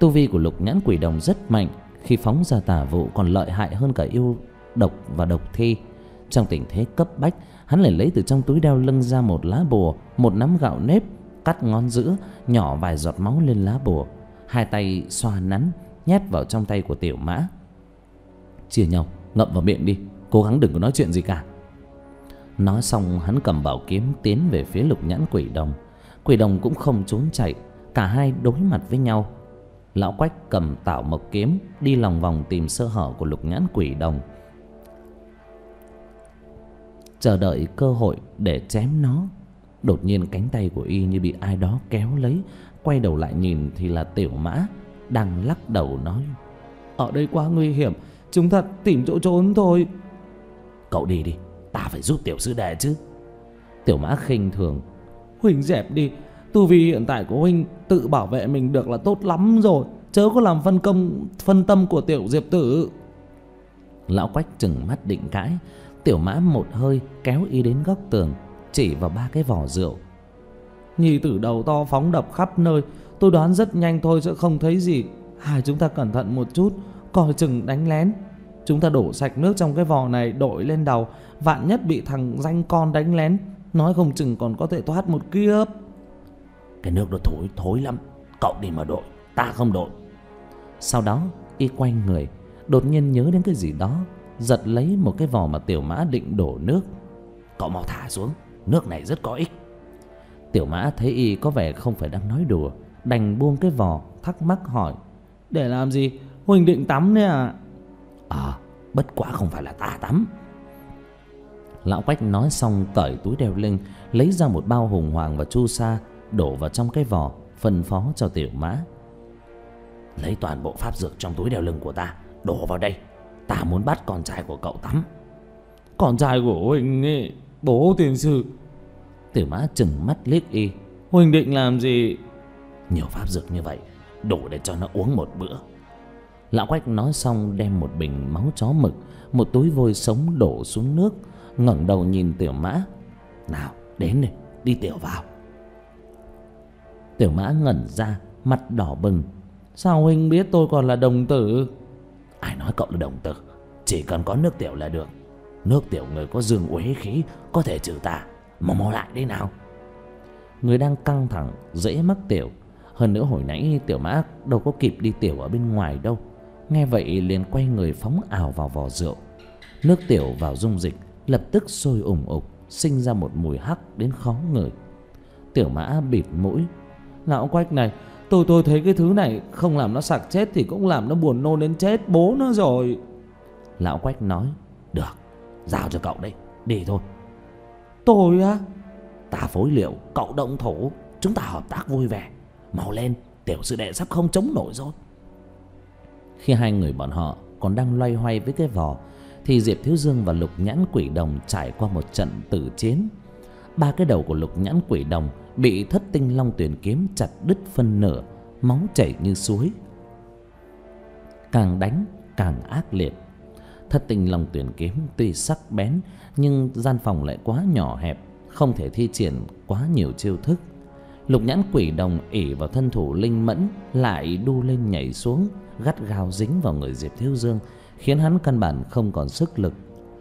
Tu vi của Lục Nhãn Quỷ Đồng rất mạnh, khi phóng ra tà vụ còn lợi hại hơn cả yêu độc và độc thi. Trong tình thế cấp bách, hắn lại lấy từ trong túi đeo lưng ra một lá bùa, một nắm gạo nếp, cắt ngón giữa, nhỏ vài giọt máu lên lá bùa, hai tay xoa nắn, nhét vào trong tay của Tiểu Mã. Chia nhau, ngậm vào miệng đi, cố gắng đừng có nói chuyện gì cả. Nói xong, hắn cầm bảo kiếm tiến về phía Lục Nhãn Quỷ Đồng. Quỷ Đồng cũng không trốn chạy, cả hai đối mặt với nhau. Lão Quách cầm Tảo Mộc kiếm đi lòng vòng tìm sơ hở của Lục Nhãn Quỷ Đồng, chờ đợi cơ hội để chém nó. Đột nhiên cánh tay của y như bị ai đó kéo lấy, quay đầu lại nhìn thì là Tiểu Mã đang lắc đầu nói: ở đây quá nguy hiểm, chúng ta tìm chỗ trốn thôi. Cậu đi đi, ta phải giúp tiểu sư đệ chứ. Tiểu Mã khinh thường: huynh dẹp đi, tu vi hiện tại của huynh tự bảo vệ mình được là tốt lắm rồi, chớ có làm phân công phân tâm của tiểu Diệp tử. Lão Quách trừng mắt định cãi. Tiểu Mã một hơi kéo y đến góc tường, chỉ vào ba cái vỏ rượu: nhì tử đầu to phóng đập khắp nơi, tôi đoán rất nhanh thôi sẽ không thấy gì. Hai chúng ta cẩn thận một chút, coi chừng đánh lén. Chúng ta đổ sạch nước trong cái vò này đội lên đầu, vạn nhất bị thằng danh con đánh lén, nói không chừng còn có thể thoát một kiếp. Cái nước đó thối thối lắm, cậu đi mà đội, ta không đội. Sau đó y quay người, đột nhiên nhớ đến cái gì đó, giật lấy một cái vò mà Tiểu Mã định đổ nước. Cậu mau thả xuống, nước này rất có ích. Tiểu Mã thấy y có vẻ không phải đang nói đùa, đành buông cái vò, thắc mắc hỏi: để làm gì? Huynh định tắm đấy à? À, bất quá không phải là ta tắm. Lão Quách nói xong cởi túi đeo lưng, lấy ra một bao hùng hoàng và chu sa, đổ vào trong cái vò, phân phó cho Tiểu Mã: lấy toàn bộ pháp dược trong túi đeo lưng của ta đổ vào đây, ta muốn bắt con trai của cậu tắm. Con trai của huynh ấy, bố tiền sư. Tiểu Mã trừng mắt liếc y: huynh định làm gì? Nhiều pháp dược như vậy đủ để cho nó uống một bữa. Lão Quách nói xong đem một bình máu chó mực, một túi vôi sống đổ xuống nước, ngẩng đầu nhìn Tiểu Mã: nào đến đây, đi tiểu vào. Tiểu Mã ngẩn ra, mặt đỏ bừng: sao huynh biết tôi còn là đồng tử? Ai nói cậu là đồng tử, chỉ cần có nước tiểu là được. Nước tiểu người có dương uế khí, có thể trừ tà. Mau mau lại đây nào. Người đang căng thẳng dễ mắc tiểu, hơn nữa hồi nãy Tiểu Mã đâu có kịp đi tiểu ở bên ngoài đâu. Nghe vậy liền quay người phóng ào vào vò rượu. Nước tiểu vào dung dịch lập tức sôi ủng ục, sinh ra một mùi hắc đến khó ngửi. Tiểu Mã bịt mũi: lão Quách này, tôi tôi thấy cái thứ này không làm nó sặc chết thì cũng làm nó buồn nôn đến chết bố nó rồi. Lão Quách nói: được, giao cho cậu đấy, đi thôi. Tôi á? Ta phối liệu, cậu động thủ, chúng ta hợp tác vui vẻ. Mau lên, tiểu sư đệ sắp không chống nổi rồi. Khi hai người bọn họ còn đang loay hoay với cái vò thì Diệp Thiếu Dương và Lục Nhãn Quỷ Đồng trải qua một trận tử chiến. Ba cái đầu của Lục Nhãn Quỷ Đồng bị Thất Tinh Long Tuyển kiếm chặt đứt phân nửa, máu chảy như suối. Càng đánh càng ác liệt. Thất Tinh Long Tuyển kiếm tuy sắc bén nhưng gian phòng lại quá nhỏ hẹp, không thể thi triển quá nhiều chiêu thức. Lục Nhãn Quỷ Đồng ỷ vào thân thủ linh mẫn, lại đu lên nhảy xuống, gắt gao dính vào người Diệp Thiếu Dương, khiến hắn căn bản không còn sức lực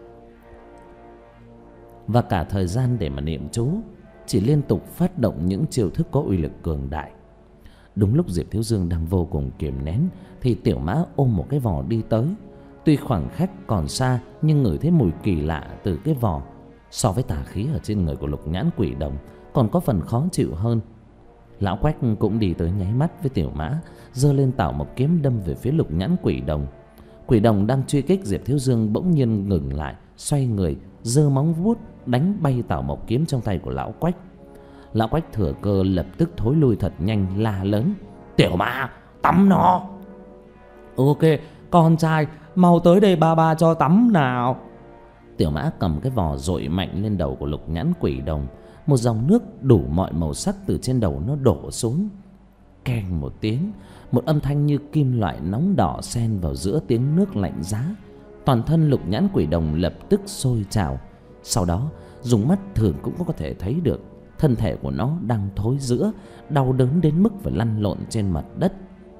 và cả thời gian để mà niệm chú, chỉ liên tục phát động những chiêu thức có uy lực cường đại. Đúng lúc Diệp Thiếu Dương đang vô cùng kiềm nén thì Tiểu Mã ôm một cái vò đi tới. Tuy khoảng cách còn xa nhưng ngửi thấy mùi kỳ lạ từ cái vò. So với tà khí ở trên người của Lục Nhãn Quỷ Đồng còn có phần khó chịu hơn. Lão Quách cũng đi tới nháy mắt với Tiểu Mã, giơ lên Tảo Mộc kiếm đâm về phía Lục Nhãn Quỷ Đồng. Quỷ Đồng đang truy kích Diệp Thiếu Dương bỗng nhiên ngừng lại, xoay người, giơ móng vuốt đánh bay Tảo Mộc kiếm trong tay của Lão Quách. Lão Quách thừa cơ lập tức thối lui thật nhanh, la lớn: Tiểu Mã, tắm nó. Ok, con trai, mau tới đây ba ba cho tắm nào. Tiểu Mã cầm cái vò dội mạnh lên đầu của Lục Nhãn Quỷ Đồng. Một dòng nước đủ mọi màu sắc từ trên đầu nó đổ xuống. Keng một tiếng, một âm thanh như kim loại nóng đỏ xen vào giữa tiếng nước lạnh giá. Toàn thân Lục Nhãn Quỷ Đồng lập tức sôi trào. Sau đó dùng mắt thường cũng có thể thấy được thân thể của nó đang thối rữa, đau đớn đến mức phải lăn lộn trên mặt đất.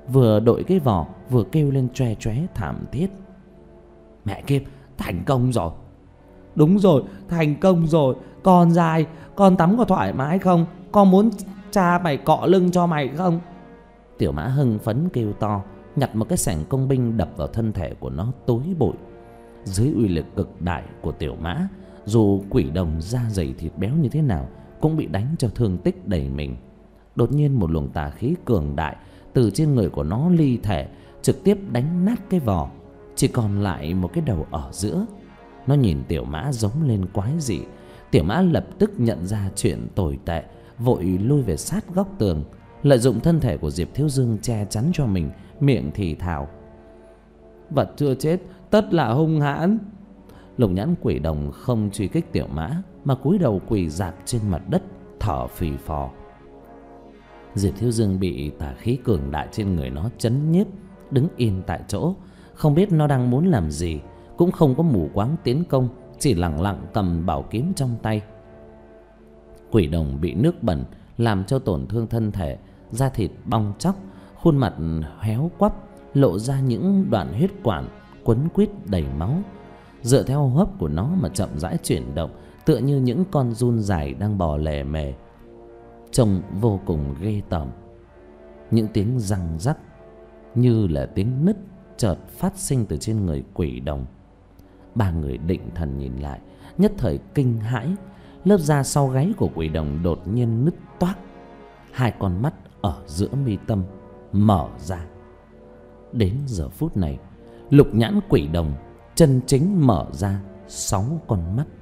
vừa đội cái vỏ vừa kêu lên choe choé thảm thiết. Mẹ kiếp, thành công rồi. Đúng rồi, thành công rồi. Con dai, con tắm có thoải mái không? Con muốn cha mày cọ lưng cho mày không? Tiểu Mã hưng phấn kêu to, nhặt một cái sẻng công binh đập vào thân thể của nó tối bụi. Dưới uy lực cực đại của Tiểu Mã, dù quỷ đồng da dày thịt béo như thế nào cũng bị đánh cho thương tích đầy mình. Đột nhiên một luồng tà khí cường đại từ trên người của nó ly thể, trực tiếp đánh nát cái vỏ, chỉ còn lại một cái đầu ở giữa. Nó nhìn Tiểu Mã giống lên quái dị. Tiểu Mã lập tức nhận ra chuyện tồi tệ, vội lui về sát góc tường, lợi dụng thân thể của Diệp Thiếu Dương che chắn cho mình, miệng thì thào: vật chưa chết tất là hung hãn. Lục nhãn quỷ đồng không truy kích Tiểu Mã, mà cúi đầu quỳ rạp trên mặt đất thở phì phò. Diệp Thiếu Dương bị tà khí cường đại trên người nó chấn nhiếp, đứng yên tại chỗ, không biết nó đang muốn làm gì, cũng không có mù quáng tiến công, chỉ lẳng lặng cầm bảo kiếm trong tay. Quỷ đồng bị nước bẩn làm cho tổn thương thân thể, da thịt bong tróc, khuôn mặt héo quắp, lộ ra những đoạn huyết quản quấn quýt đầy máu, dựa theo hô hấp của nó mà chậm rãi chuyển động, tựa như những con giun dài đang bò lề mề, trông vô cùng ghê tởm. Những tiếng răng rắc như là tiếng nứt chợt phát sinh từ trên người quỷ đồng. Ba người định thần nhìn lại, nhất thời kinh hãi. Lớp da sau gáy của quỷ đồng đột nhiên nứt toác, hai con mắt ở giữa mi tâm mở ra. Đến giờ phút này, lục nhãn quỷ đồng chân chính mở ra sáu con mắt.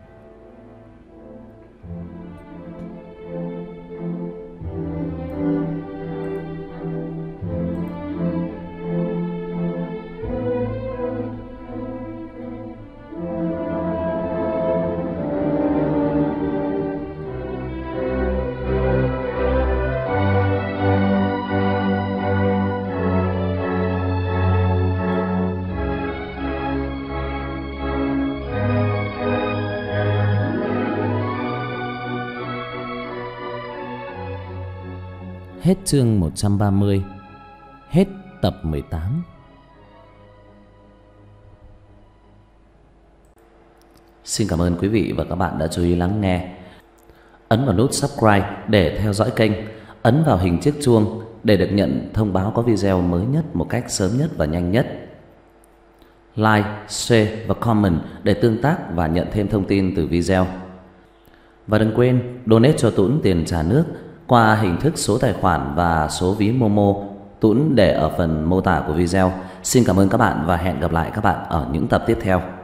Hết chương một trăm ba mươi. Hết tập mười tám. Xin cảm ơn quý vị và các bạn đã chú ý lắng nghe. Ấn vào nút subscribe để theo dõi kênh, ấn vào hình chiếc chuông để được nhận thông báo có video mới nhất một cách sớm nhất và nhanh nhất. Like, share và comment để tương tác và nhận thêm thông tin từ video. Và đừng quên donate cho Tuấn tiền trà nước qua hình thức số tài khoản và số ví Momo, Tuấn để ở phần mô tả của video. Xin cảm ơn các bạn và hẹn gặp lại các bạn ở những tập tiếp theo.